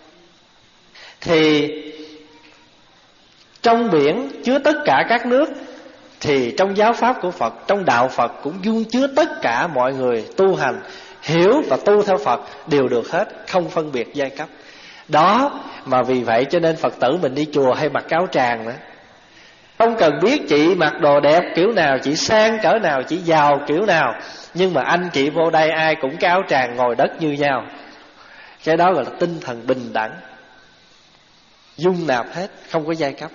Thì trong biển chứa tất cả các nước, thì trong giáo pháp của Phật, trong đạo Phật cũng dung chứa tất cả mọi người tu hành, hiểu và tu theo Phật đều được hết, không phân biệt giai cấp. Đó mà vì vậy cho nên Phật tử mình đi chùa hay mặc áo tràng nữa, không cần biết chị mặc đồ đẹp kiểu nào, chị sang cỡ nào, chị giàu kiểu nào, nhưng mà anh chị vô đây ai cũng cái áo tràng ngồi đất như nhau. Cái đó gọi là tinh thần bình đẳng, dung nạp hết, không có giai cấp.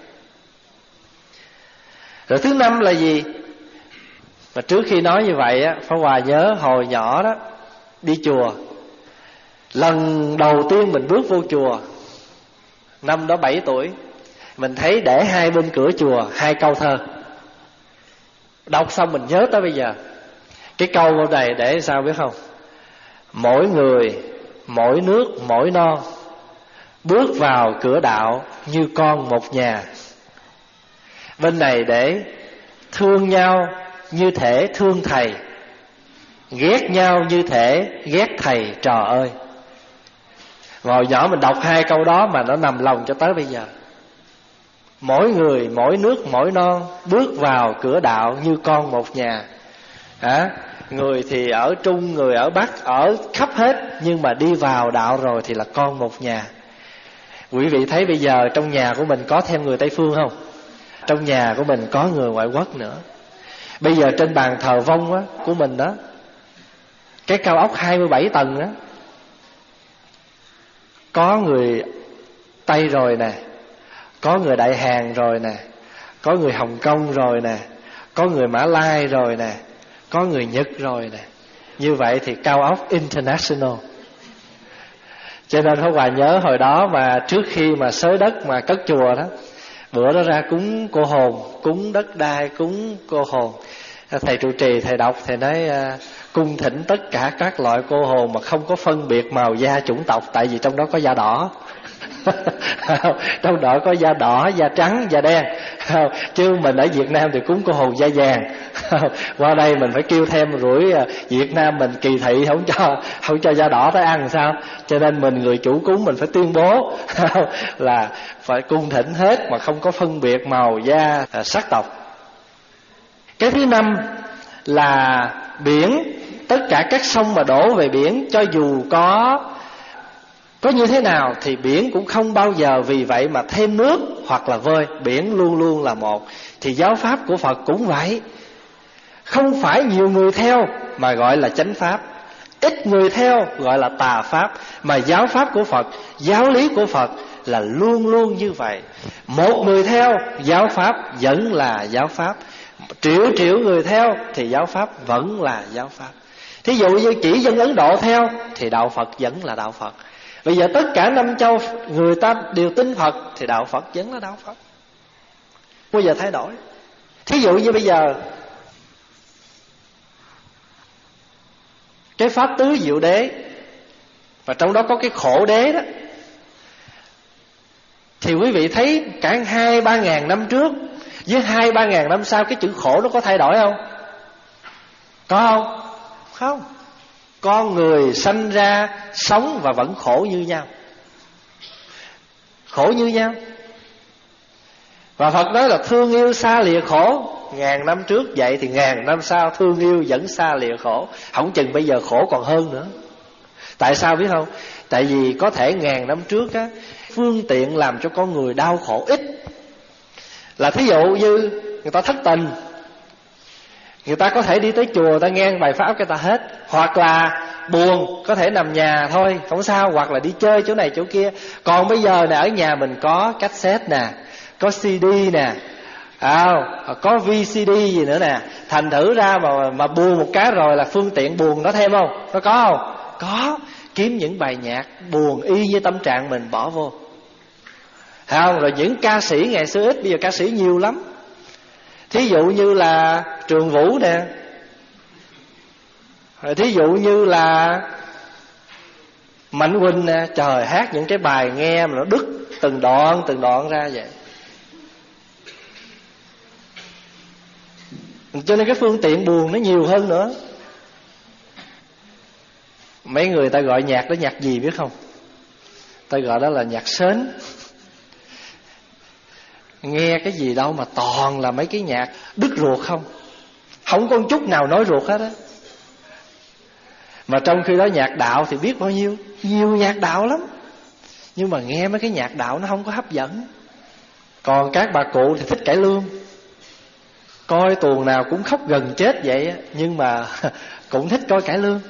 Rồi thứ năm là gì? Mà trước khi nói như vậy á, Pháp Hòa nhớ hồi nhỏ đó đi chùa, lần đầu tiên mình bước vô chùa, năm đó bảy tuổi, mình thấy để hai bên cửa chùa hai câu thơ. Đọc xong mình nhớ tới bây giờ. Cái câu này để sao biết không? Mỗi người, mỗi nước, mỗi non, bước vào cửa đạo như con một nhà. Bên này để thương nhau như thể thương thầy, ghét nhau như thể ghét thầy trò ơi. Hồi nhỏ mình đọc hai câu đó mà nó nằm lòng cho tới bây giờ. Mỗi người, mỗi nước, mỗi non, bước vào cửa đạo như con một nhà. à, Người thì ở Trung, người ở Bắc, ở khắp hết, nhưng mà đi vào đạo rồi thì là con một nhà. Quý vị thấy bây giờ trong nhà của mình có thêm người Tây Phương không? Trong nhà của mình có người ngoại quốc nữa. Bây giờ trên bàn thờ vong á, của mình đó, cái cao ốc hai mươi bảy tầng á, có người Tây rồi nè, có người Đại Hàn rồi nè, có người Hồng Kông rồi nè, có người Mã Lai rồi nè, có người Nhật rồi nè. Như vậy thì cao ốc international. Cho nên Pháp Hòa nhớ hồi đó mà trước khi mà xới đất mà cất chùa đó, bữa đó ra cúng cô hồn, cúng đất đai, cúng cô hồn, thầy trụ trì thầy đọc, thầy nói cung thỉnh tất cả các loại cô hồn mà không có phân biệt màu da chủng tộc, tại vì trong đó có da đỏ. Trong đó có da đỏ, da trắng, da đen. Chứ mình ở Việt Nam thì cúng cô hồn da vàng. Qua đây mình phải kêu thêm rủi Việt Nam mình kỳ thị, không cho không cho da đỏ tới ăn sao. Cho nên mình người chủ cúng mình phải tuyên bố là phải cung thỉnh hết mà không có phân biệt màu da, sắc tộc. Cái thứ năm là biển, tất cả các sông mà đổ về biển, cho dù có Có như thế nào thì biển cũng không bao giờ vì vậy mà thêm nước hoặc là vơi. Biển luôn luôn là một. Thì giáo pháp của Phật cũng vậy. Không phải nhiều người theo mà gọi là chánh pháp, ít người theo gọi là tà pháp. Mà giáo pháp của Phật, giáo lý của Phật là luôn luôn như vậy. Một người theo giáo pháp vẫn là giáo pháp, triệu triệu người theo thì giáo pháp vẫn là giáo pháp. Thí dụ như chỉ dân Ấn Độ theo thì đạo Phật vẫn là đạo Phật. Bây giờ tất cả năm châu người ta đều tin Phật thì đạo Phật vẫn là đạo Phật, không bao giờ thay đổi. Thí dụ như bây giờ cái pháp tứ diệu đế, và trong đó có cái khổ đế đó, thì quý vị thấy cả hai ba ngàn năm trước với hai ba ngàn năm sau, cái chữ khổ nó có thay đổi không? Có không? Không. Con người sanh ra sống và vẫn khổ như nhau, khổ như nhau. Và Phật nói là thương yêu xa lìa khổ. Ngàn năm trước vậy thì ngàn năm sau thương yêu vẫn xa lìa khổ. Không chừng bây giờ khổ còn hơn nữa. Tại sao biết không? Tại vì có thể ngàn năm trước á, phương tiện làm cho con người đau khổ ít. Là thí dụ như người ta thất tình, người ta có thể đi tới chùa, người ta nghe bài pháp người ta hết. Hoặc là buồn, có thể nằm nhà thôi, không sao. Hoặc là đi chơi chỗ này chỗ kia. Còn bây giờ nè, ở nhà mình có cassette nè, có xê đê nè, à, có vê xê đê gì nữa nè. Thành thử ra mà, mà buồn một cái rồi là phương tiện buồn nó thêm không? Nó có không? Có. Kiếm những bài nhạc buồn y như tâm trạng mình bỏ vô, thấy không? Rồi những ca sĩ ngày xưa ít, bây giờ ca sĩ nhiều lắm. Thí dụ như là Trường Vũ nè, rồi thí dụ như là Mạnh Quỳnh nè. Trời, hát những cái bài nghe mà nó đứt từng đoạn từng đoạn ra vậy. Cho nên cái phương tiện buồn nó nhiều hơn nữa. Mấy người ta gọi nhạc đó nhạc gì biết không? Ta gọi đó là nhạc sến. Nghe cái gì đâu mà toàn là mấy cái nhạc đứt ruột không, không có một chút nào nói ruột hết á. Mà trong khi đó nhạc đạo thì biết bao nhiêu, nhiều nhạc đạo lắm. Nhưng mà nghe mấy cái nhạc đạo nó không có hấp dẫn. Còn các bà cụ thì thích cải lương, coi tuồng nào cũng khóc gần chết vậy, nhưng mà cũng thích coi cải lương.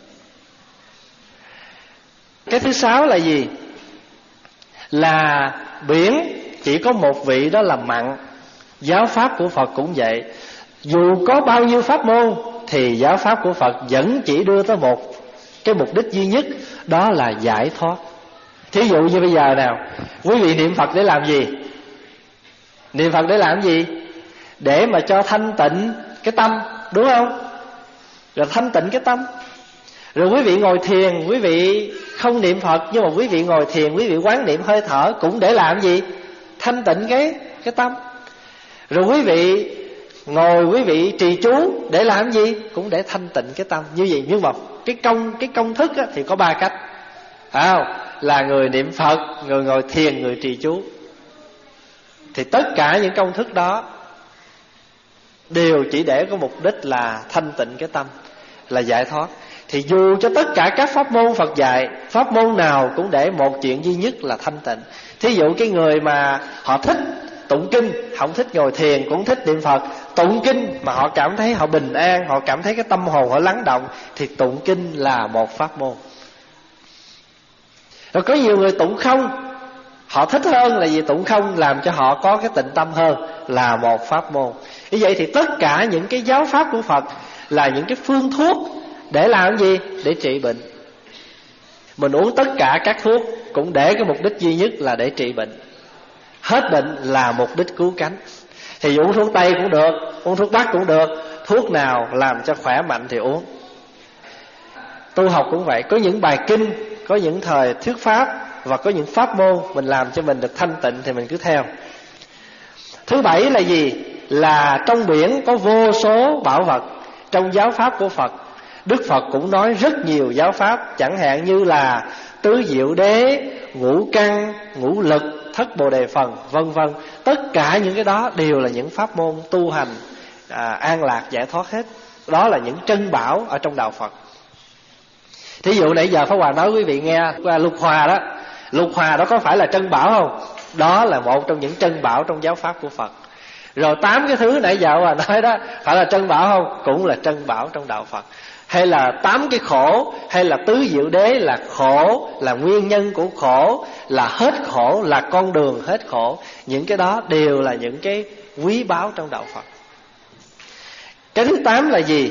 Cái thứ sáu là gì? Là biển chỉ có một vị, đó là mặn. Giáo pháp của Phật cũng vậy. Dù có bao nhiêu pháp môn thì giáo pháp của Phật vẫn chỉ đưa tới một cái mục đích duy nhất, đó là giải thoát. Thí dụ như bây giờ nào, quý vị niệm Phật để làm gì? Niệm Phật để làm gì? Để mà cho thanh tịnh cái tâm, đúng không? Rồi thanh tịnh cái tâm. Rồi quý vị ngồi thiền, quý vị không niệm Phật, nhưng mà quý vị ngồi thiền, quý vị quán niệm hơi thở cũng để làm gì? Thanh tịnh cái cái tâm. Rồi quý vị ngồi, quý vị trì chú để làm gì? Cũng để thanh tịnh cái tâm. Như vậy, nhưng mà cái công cái công thức á, thì có ba cách, phải không? Là người niệm Phật, người ngồi thiền, người trì chú. Thì tất cả những công thức đó đều chỉ để có mục đích là thanh tịnh cái tâm, là giải thoát. Thì dù cho tất cả các pháp môn Phật dạy, pháp môn nào cũng để một chuyện duy nhất là thanh tịnh. Thí dụ cái người mà họ thích tụng kinh, không thích ngồi thiền, cũng thích niệm Phật, tụng kinh mà họ cảm thấy họ bình an, họ cảm thấy cái tâm hồn họ lắng động, thì tụng kinh là một pháp môn. Rồi có nhiều người tụng không, họ thích hơn là vì tụng không làm cho họ có cái tịnh tâm hơn, là một pháp môn. Như vậy thì tất cả những cái giáo pháp của Phật là những cái phương thuốc để làm gì? Để trị bệnh. Mình uống tất cả các thuốc cũng để cái mục đích duy nhất là để trị bệnh. Hết bệnh là mục đích cứu cánh. Thì uống thuốc Tây cũng được, uống thuốc Bắc cũng được, thuốc nào làm cho khỏe mạnh thì uống. Tu học cũng vậy, có những bài kinh, có những thời thuyết pháp, và có những pháp môn mình làm cho mình được thanh tịnh thì mình cứ theo. Thứ bảy là gì? Là trong biển có vô số bảo vật. Trong giáo pháp của Phật, Đức Phật cũng nói rất nhiều giáo pháp, chẳng hạn như là tứ diệu đế, ngũ căn, ngũ lực, thất bồ đề phần, vân vân. Tất cả những cái đó đều là những pháp môn tu hành à, an lạc giải thoát hết. Đó là những trân bảo ở trong đạo Phật. Thí dụ nãy giờ Pháp Hòa nói quý vị nghe qua lục hòa đó. Lục hòa đó có phải là trân bảo không? Đó là một trong những trân bảo trong giáo pháp của Phật. Rồi tám cái thứ nãy giờ Hòa nói đó phải là trân bảo không? Cũng là trân bảo trong đạo Phật. Hay là tám cái khổ, hay là tứ diệu đế là khổ, là nguyên nhân của khổ, là hết khổ, là con đường hết khổ. Những cái đó đều là những cái quý báu trong đạo Phật. Cái thứ tám là gì?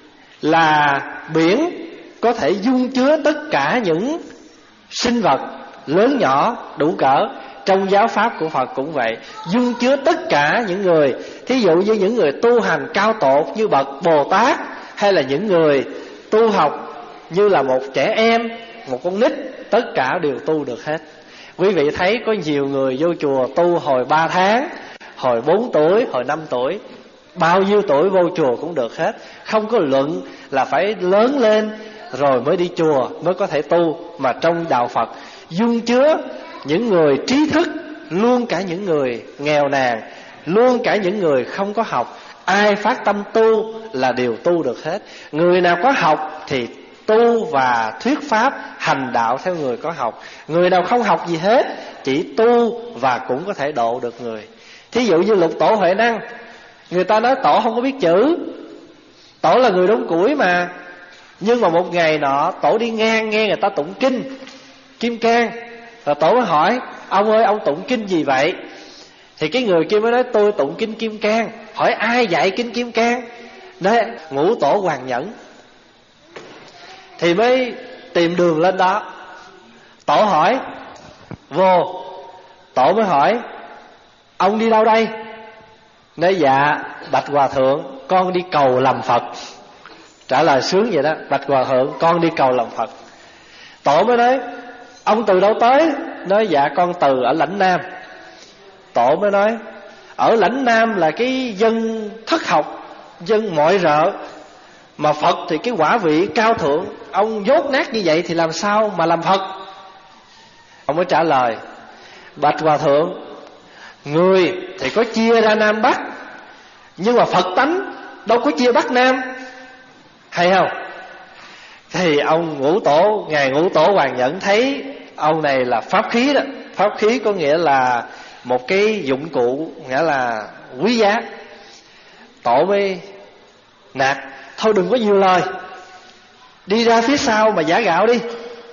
Là biển có thể dung chứa tất cả những sinh vật lớn nhỏ đủ cỡ. Trong giáo pháp của Phật cũng vậy, dung chứa tất cả những người. Thí dụ như những người tu hành cao tột như bậc Bồ Tát, hay là những người tu học như là một trẻ em, một con nít, tất cả đều tu được hết. Quý vị thấy có nhiều người vô chùa tu hồi ba tháng, hồi bốn tuổi, hồi năm tuổi, bao nhiêu tuổi vô chùa cũng được hết. Không có luận là phải lớn lên rồi mới đi chùa mới có thể tu. Mà trong đạo Phật dung chứa những người trí thức, luôn cả những người nghèo nàn, luôn cả những người không có học. Ai phát tâm tu là đều tu được hết. Người nào có học thì tu và thuyết pháp, hành đạo theo người có học. Người nào không học gì hết, chỉ tu và cũng có thể độ được người. Thí dụ như Lục Tổ Huệ Năng, người ta nói Tổ không có biết chữ, Tổ là người đốn củi mà. Nhưng mà một ngày nọ Tổ đi ngang nghe người ta tụng kinh Kim Cang, rồi Tổ mới hỏi: ông ơi, ông tụng kinh gì vậy? Thì cái người kia mới nói: tôi tụng kinh Kim Cang. Hỏi ai dạy kinh Kim Cang? Nói Ngũ Tổ Hoàng Nhẫn. Thì mới tìm đường lên đó. Tổ hỏi vô. Tổ mới hỏi: ông đi đâu đây? Nói dạ bạch Hòa Thượng, con đi cầu làm Phật. Trả lời sướng vậy đó: bạch Hòa Thượng, con đi cầu làm Phật. Tổ mới nói: ông từ đâu tới? Nói dạ con từ ở Lãnh Nam. Tổ mới nói: ở Lãnh Nam là cái dân thất học, dân mọi rợ, mà Phật thì cái quả vị cao thượng, ông dốt nát như vậy thì làm sao mà làm Phật? Ông mới trả lời: bạch Hòa Thượng, người thì có chia ra Nam Bắc, nhưng mà Phật tánh đâu có chia Bắc Nam, hay không? Thì ông Ngũ Tổ, ngài Ngũ Tổ Hoàng Nhẫn thấy ông này là pháp khí đó. Pháp khí có nghĩa là một cái dụng cụ, nghĩa là quý giá. Tổ mới nạt: thôi đừng có nhiều lời, đi ra phía sau mà giã gạo đi.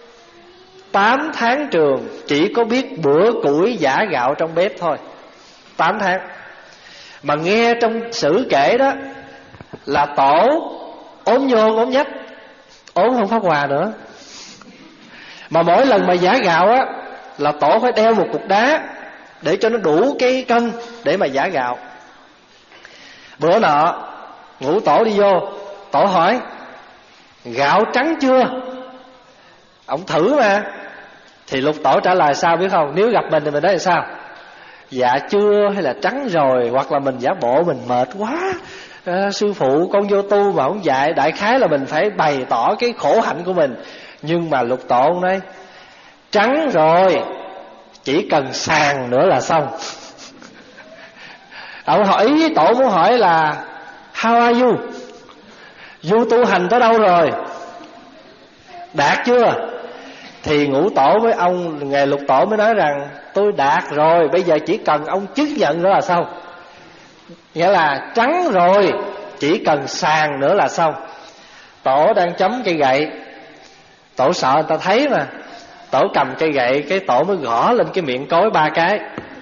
Tám tháng trường chỉ có biết bữa củi giã gạo trong bếp thôi. Tám tháng. Mà nghe trong sử kể đó là Tổ ốm nhôn ốm nhách, ốm không Pháp Hòa nữa. Mà mỗi lần mà giã gạo á là Tổ phải đeo một cục đá để cho nó đủ cái cân để mà giã gạo. Bữa nọ Ngũ Tổ đi vô, Tổ hỏi: gạo trắng chưa? Ông thử mà. Thì Lục Tổ trả lời sao biết không? Nếu gặp mình thì mình nói là sao? Dạ chưa, hay là trắng rồi, hoặc là mình giả bộ mình mệt quá, à, sư phụ con vô tu mà không dạy. Đại khái là mình phải bày tỏ cái khổ hạnh của mình. Nhưng mà Lục Tổ ông nói: trắng rồi, chỉ cần sàn nữa là xong. Ông hỏi ý với Tổ muốn hỏi là: how are you? Du tu hành tới đâu rồi? Đạt chưa? Thì Ngũ Tổ với ông ngài Lục Tổ mới nói rằng: tôi đạt rồi, bây giờ chỉ cần ông chứng nhận nữa là xong. Nghĩa là trắng rồi, chỉ cần sàn nữa là xong. Tổ đang chấm cây gậy, Tổ sợ người ta thấy mà. Tổ cầm cây gậy, cái Tổ mới gõ lên cái miệng cối ba cái,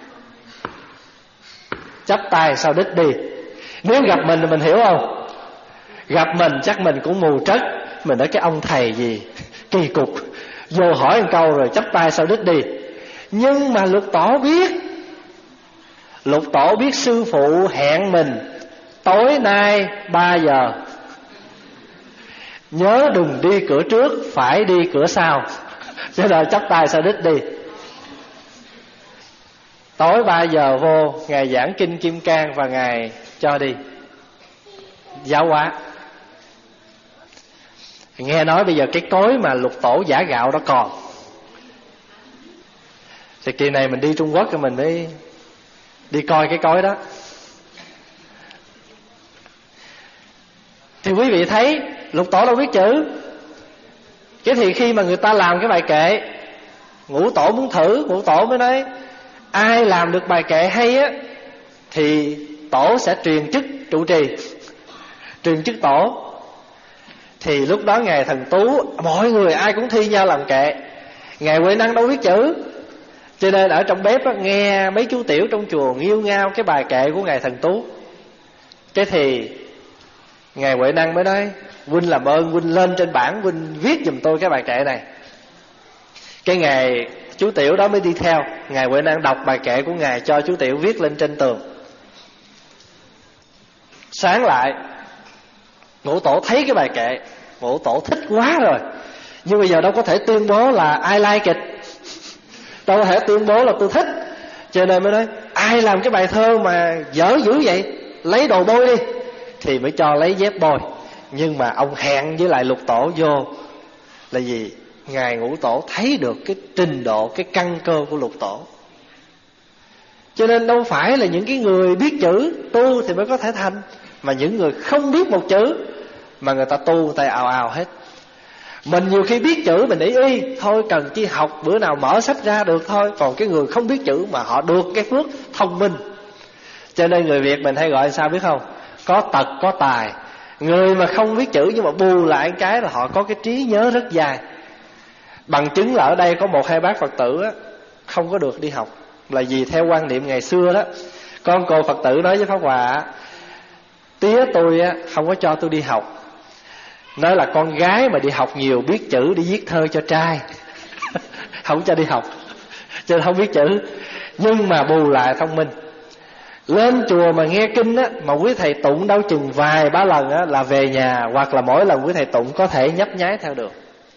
chắp tay sau đít đi. Nếu gặp mình thì mình hiểu không? Gặp mình chắc mình cũng mù trất. Mình nói cái ông thầy gì kỳ cục, vô hỏi một câu rồi chắp tay sau đít đi. Nhưng mà Lục Tổ biết, Lục Tổ biết sư phụ hẹn mình tối nay ba giờ, nhớ đừng đi cửa trước, phải đi cửa sau. Cho nên chắp tay sau đít đi. Tối ba giờ vô, ngài giảng kinh Kim Cang và ngài cho đi giáo hóa. Nghe nói bây giờ cái cối mà Lục Tổ giã gạo đó còn. Thì kỳ này mình đi Trung Quốc thì mình đi đi coi cái cối đó. Thì quý vị thấy Lục Tổ đâu biết chữ, Cái thì khi mà người ta làm cái bài kệ, Ngũ Tổ muốn thử, Ngũ Tổ mới nói ai làm được bài kệ hay á thì tổ sẽ truyền chức trụ trì, truyền chức tổ. Thì lúc đó ngài Thần Tú, mọi người ai cũng thi nhau làm kệ. Ngài Huệ Năng đâu biết chữ, cho nên ở trong bếp đó, nghe mấy chú tiểu trong chùa nghiêu ngao cái bài kệ của ngài Thần Tú. Cái thì ngài Huệ Năng mới nói huynh làm ơn huynh lên trên bảng huynh viết giùm tôi cái bài kệ này. Cái ngài chú tiểu đó mới đi theo. Ngài Huệ Năng đọc bài kệ của ngài cho chú tiểu viết lên trên tường. Sáng lại Ngũ Tổ thấy cái bài kệ, Ngũ Tổ thích quá rồi, nhưng bây giờ đâu có thể tuyên bố là I like it, đâu có thể tuyên bố là tôi thích. Cho nên mới nói ai làm cái bài thơ mà dở dữ vậy, lấy đồ bôi đi. Thì mới cho lấy dép bôi. Nhưng mà ông hẹn với lại Lục Tổ vô là gì? Ngài Ngũ Tổ thấy được cái trình độ, cái căn cơ của Lục Tổ. Cho nên đâu phải là những cái người biết chữ tu thì mới có thể thành, mà những người không biết một chữ mà người ta tu, người ta ào ào hết. Mình nhiều khi biết chữ mình ý y thôi, cần chi học, bữa nào mở sách ra được thôi. Còn cái người không biết chữ mà họ được cái phước thông minh. Cho nên người Việt mình hay gọi sao biết không? Có tật có tài. Người mà không biết chữ nhưng mà bù lại cái là họ có cái trí nhớ rất dài. Bằng chứng là ở đây có một hai bác Phật tử á, không có được đi học. Là vì theo quan niệm ngày xưa đó, con cô Phật tử nói với Pháp Hòa, tía tôi á, không có cho tôi đi học. Nói là con gái mà đi học nhiều biết chữ đi viết thơ cho trai không cho đi học, cho nên không biết chữ. Nhưng mà bù lại thông minh. Lên chùa mà nghe kinh á, mà quý thầy tụng đâu chừng vài ba lần á, là về nhà hoặc là mỗi lần quý thầy tụng có thể nhấp nháy theo được.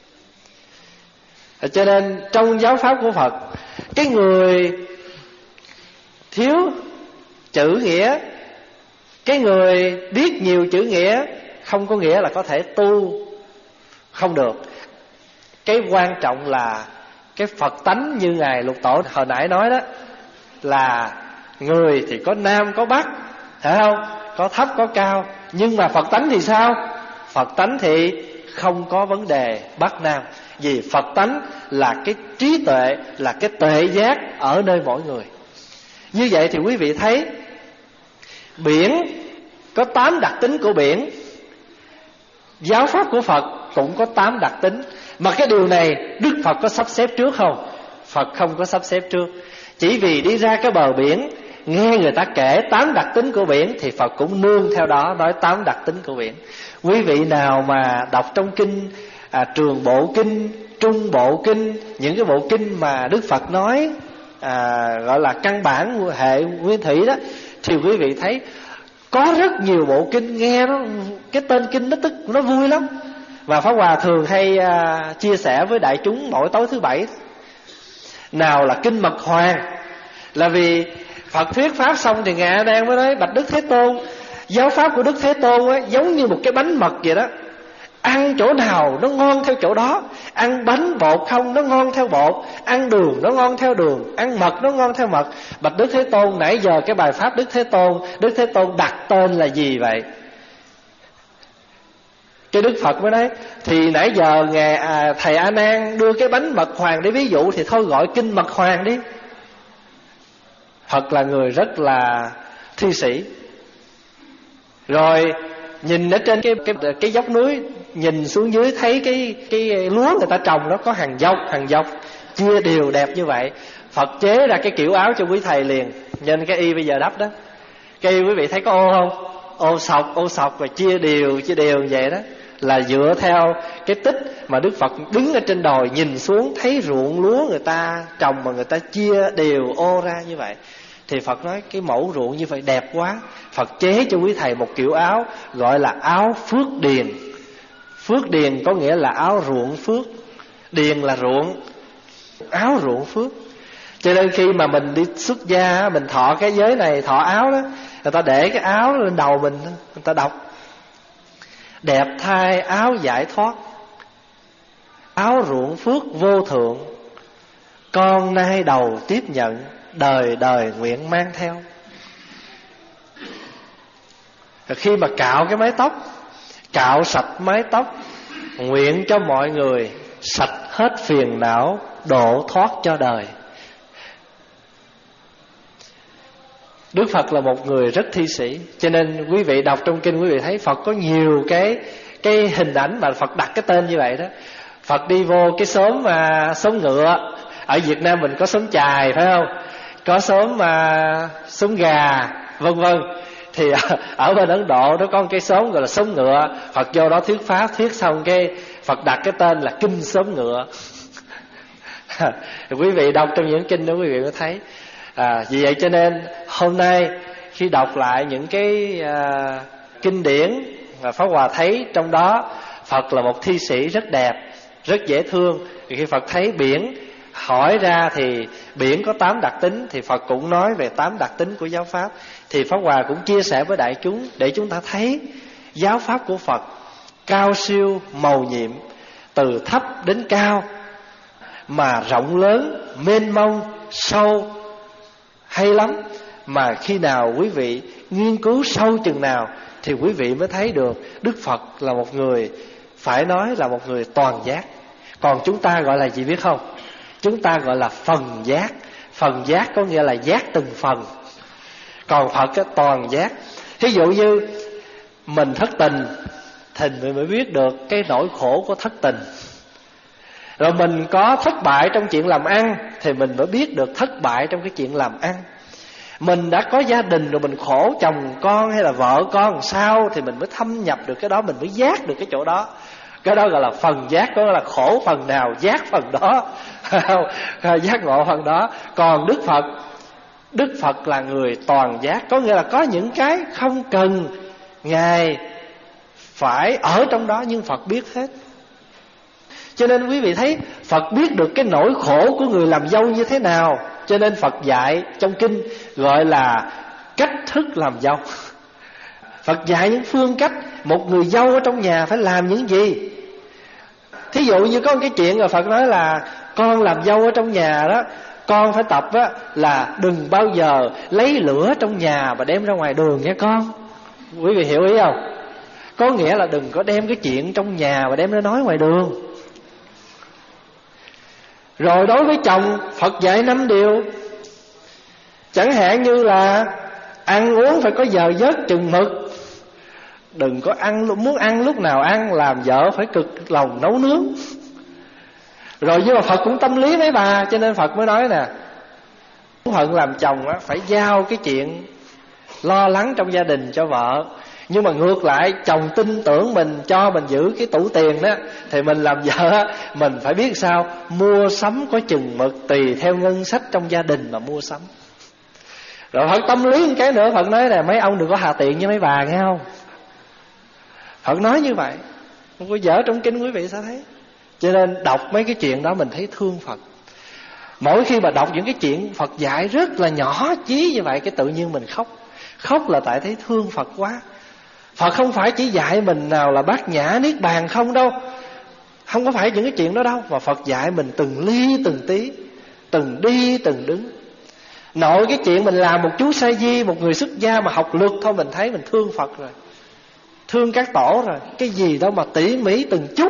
Cho nên trong giáo pháp của Phật, cái người thiếu chữ nghĩa, cái người biết nhiều chữ nghĩa, không có nghĩa là có thể tu không được. Cái quan trọng là cái Phật tánh như ngài Lục Tổ hồi nãy nói đó, là người thì có nam có bắc, phải không? Có thấp có cao. Nhưng mà Phật tánh thì sao? Phật tánh thì không có vấn đề bắc nam. Vì Phật tánh là cái trí tuệ, là cái tuệ giác ở nơi mỗi người. Như vậy thì quý vị thấy biển có tám đặc tính của biển, giáo pháp của Phật cũng có tám đặc tính. Mà cái điều này Đức Phật có sắp xếp trước không? Phật không có sắp xếp trước. Chỉ vì đi ra cái bờ biển, nghe người ta kể tám đặc tính của biển, thì Phật cũng nương theo đó nói tám đặc tính của biển. Quý vị nào mà đọc trong kinh à, Trường Bộ Kinh, Trung Bộ Kinh, những cái bộ kinh mà Đức Phật nói à, gọi là căn bản hệ nguyên thủy đó, thì quý vị thấy có rất nhiều bộ kinh nghe nó, cái tên kinh nó tức nó vui lắm. Và Pháp Hòa thường hay à, chia sẻ với đại chúng mỗi tối thứ bảy. Nào là kinh Mật Hoàng, là vì Phật thuyết pháp xong thì ngài A Nan mới nói bạch Đức Thế Tôn, giáo pháp của Đức Thế Tôn á, giống như một cái bánh mật vậy đó. Ăn chỗ nào nó ngon theo chỗ đó. Ăn bánh bột không nó ngon theo bột, ăn đường nó ngon theo đường, ăn mật nó ngon theo mật. Bạch Đức Thế Tôn, nãy giờ cái bài pháp Đức Thế Tôn, Đức Thế Tôn đặt tên là gì vậy? Cái Đức Phật mới nói thì nãy giờ ngài à, thầy A Nan đưa cái bánh mật hoàng để ví dụ, thì thôi gọi kinh Mật Hoàng đi. Phật là người rất là thi sĩ. Rồi nhìn ở trên cái cái cái dốc núi, nhìn xuống dưới thấy cái cái lúa người ta trồng nó có hàng dọc hàng dọc chia đều đẹp như vậy. Phật chế ra cái kiểu áo cho quý thầy liền, nhìn cái y bây giờ đắp đó. Cái y quý vị thấy có ô không? Ô sọc ô sọc và chia đều chia đều như vậy đó, là dựa theo cái tích mà Đức Phật đứng ở trên đồi nhìn xuống thấy ruộng lúa người ta trồng mà người ta chia đều ô ra như vậy. Thì Phật nói cái mẫu ruộng như vậy đẹp quá. Phật chế cho quý thầy một kiểu áo gọi là áo phước điền. Phước điền có nghĩa là áo ruộng phước. Điền là ruộng, áo ruộng phước. Cho nên khi mà mình đi xuất gia, mình thọ cái giới này, thọ áo đó, người ta để cái áo lên đầu mình, người ta đọc đẹp thay áo giải thoát, áo ruộng phước vô thượng, con nay đầu tiếp nhận, đời đời nguyện mang theo. Rồi khi mà cạo cái mái tóc, cạo sạch mái tóc, nguyện cho mọi người sạch hết phiền não, độ thoát cho đời. Đức Phật là một người rất thi sĩ, cho nên quý vị đọc trong kinh quý vị thấy Phật có nhiều cái cái hình ảnh mà Phật đặt cái tên như vậy đó. Phật đi vô cái xóm mà xóm ngựa, ở Việt Nam mình có xóm chài phải không? Có xóm mà xóm gà vân vân. Thì ở bên Ấn Độ nó có một cái xóm gọi là xóm ngựa. Phật vô đó thuyết pháp, thuyết xong cái Phật đặt cái tên là kinh xóm ngựa. Quý vị đọc trong những kinh đó quý vị mới thấy. À, vì vậy cho nên hôm nay khi đọc lại những cái à, kinh điển và Pháp Hòa thấy trong đó Phật là một thi sĩ rất đẹp, rất dễ thương. Thì khi Phật thấy biển hỏi ra thì biển có tám đặc tính, thì Phật cũng nói về tám đặc tính của giáo pháp. Thì Pháp Hòa cũng chia sẻ với đại chúng để chúng ta thấy giáo pháp của Phật cao siêu màu nhiệm, từ thấp đến cao, mà rộng lớn, mênh mông, sâu, hay lắm. Mà khi nào quý vị nghiên cứu sâu chừng nào thì quý vị mới thấy được Đức Phật là một người, phải nói là một người toàn giác. Còn chúng ta gọi là gì biết không? Chúng ta gọi là phần giác. Phần giác có nghĩa là giác từng phần. Còn Phật cái toàn giác. Thí dụ như mình thất tình thì mình mới biết được cái nỗi khổ của thất tình. Rồi mình có thất bại trong chuyện làm ăn thì mình mới biết được thất bại trong cái chuyện làm ăn. Mình đã có gia đình rồi mình khổ chồng con hay là vợ con làm sao thì mình mới thâm nhập được cái đó, mình mới giác được cái chỗ đó. Cái đó gọi là phần giác, có là khổ phần nào giác phần đó. Giác ngộ phần đó. Còn Đức Phật, Đức Phật là người toàn giác, có nghĩa là có những cái không cần Ngài phải ở trong đó nhưng Phật biết hết. Cho nên quý vị thấy Phật biết được cái nỗi khổ của người làm dâu như thế nào. Cho nên Phật dạy trong kinh gọi là cách thức làm dâu. Phật dạy những phương cách một người dâu ở trong nhà phải làm những gì. Thí dụ như có một cái chuyện rồi Phật nói là con làm dâu ở trong nhà đó, con phải tập á, là đừng bao giờ lấy lửa trong nhà và đem ra ngoài đường nha con. Quý vị hiểu ý không? Có nghĩa là đừng có đem cái chuyện trong nhà và đem ra nói ngoài đường. Rồi đối với chồng, Phật dạy năm điều. Chẳng hạn như là ăn uống phải có giờ giấc chừng mực. Đừng có ăn muốn ăn lúc nào ăn, làm vợ phải cực lòng nấu nướng. Rồi nhưng mà Phật cũng tâm lý mấy bà, cho nên Phật mới nói nè, phận làm chồng á, phải giao cái chuyện lo lắng trong gia đình cho vợ. Nhưng mà ngược lại, chồng tin tưởng mình, cho mình giữ cái tủ tiền đó, thì mình làm vợ mình phải biết sao mua sắm có chừng mực, tùy theo ngân sách trong gia đình mà mua sắm. Rồi Phật tâm lý một cái nữa, Phật nói là mấy ông đừng có hà tiện với mấy bà nghe không. Phật nói như vậy, không có dở trong kinh quý vị sẽ thấy. Cho nên đọc mấy cái chuyện đó mình thấy thương Phật. Mỗi khi mà đọc những cái chuyện Phật dạy rất là nhỏ chí như vậy, cái tự nhiên mình khóc. Khóc là tại thấy thương Phật quá. Phật không phải chỉ dạy mình nào là bát nhã niết bàn không đâu, không có phải những cái chuyện đó đâu. Mà Phật dạy mình từng ly từng tí, từng đi từng đứng. Nội cái chuyện mình làm một chú sa di, một người xuất gia mà học luật thôi, mình thấy mình thương Phật rồi, thương các tổ rồi. Cái gì đâu mà tỉ mỉ từng chút.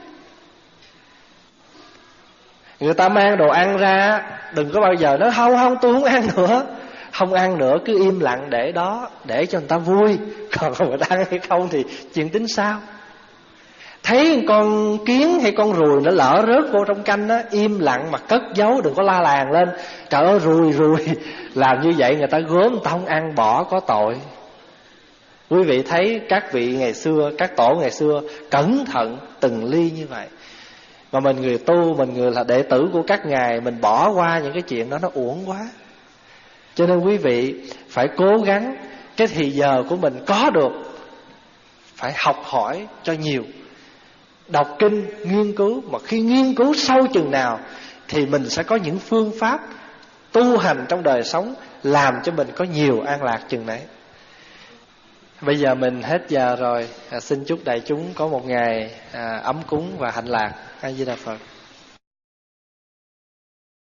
Người ta mang đồ ăn ra, đừng có bao giờ nói không không tôi không ăn nữa. Không ăn nữa, cứ im lặng để đó, để cho người ta vui. Còn người ta ăn hay không thì chuyện tính sao. Thấy con kiến hay con ruồi nó lỡ rớt vô trong canh đó, im lặng mà cất giấu, đừng có la làng lên. Trời ơi ruồi ruồi. Làm như vậy người ta gớm, người ta không ăn, bỏ có tội. Quý vị thấy các vị ngày xưa, các tổ ngày xưa cẩn thận từng ly như vậy. Mà mình người tu, mình người là đệ tử của các ngài, mình bỏ qua những cái chuyện đó nó uổng quá. Cho nên quý vị phải cố gắng cái thì giờ của mình có được, phải học hỏi cho nhiều, đọc kinh, nghiên cứu. Mà khi nghiên cứu sâu chừng nào thì mình sẽ có những phương pháp tu hành trong đời sống làm cho mình có nhiều an lạc chừng nấy. Bây giờ mình hết giờ rồi, à, xin chúc đại chúng có một ngày à, ấm cúng và hạnh lạc. A Di Đà Phật.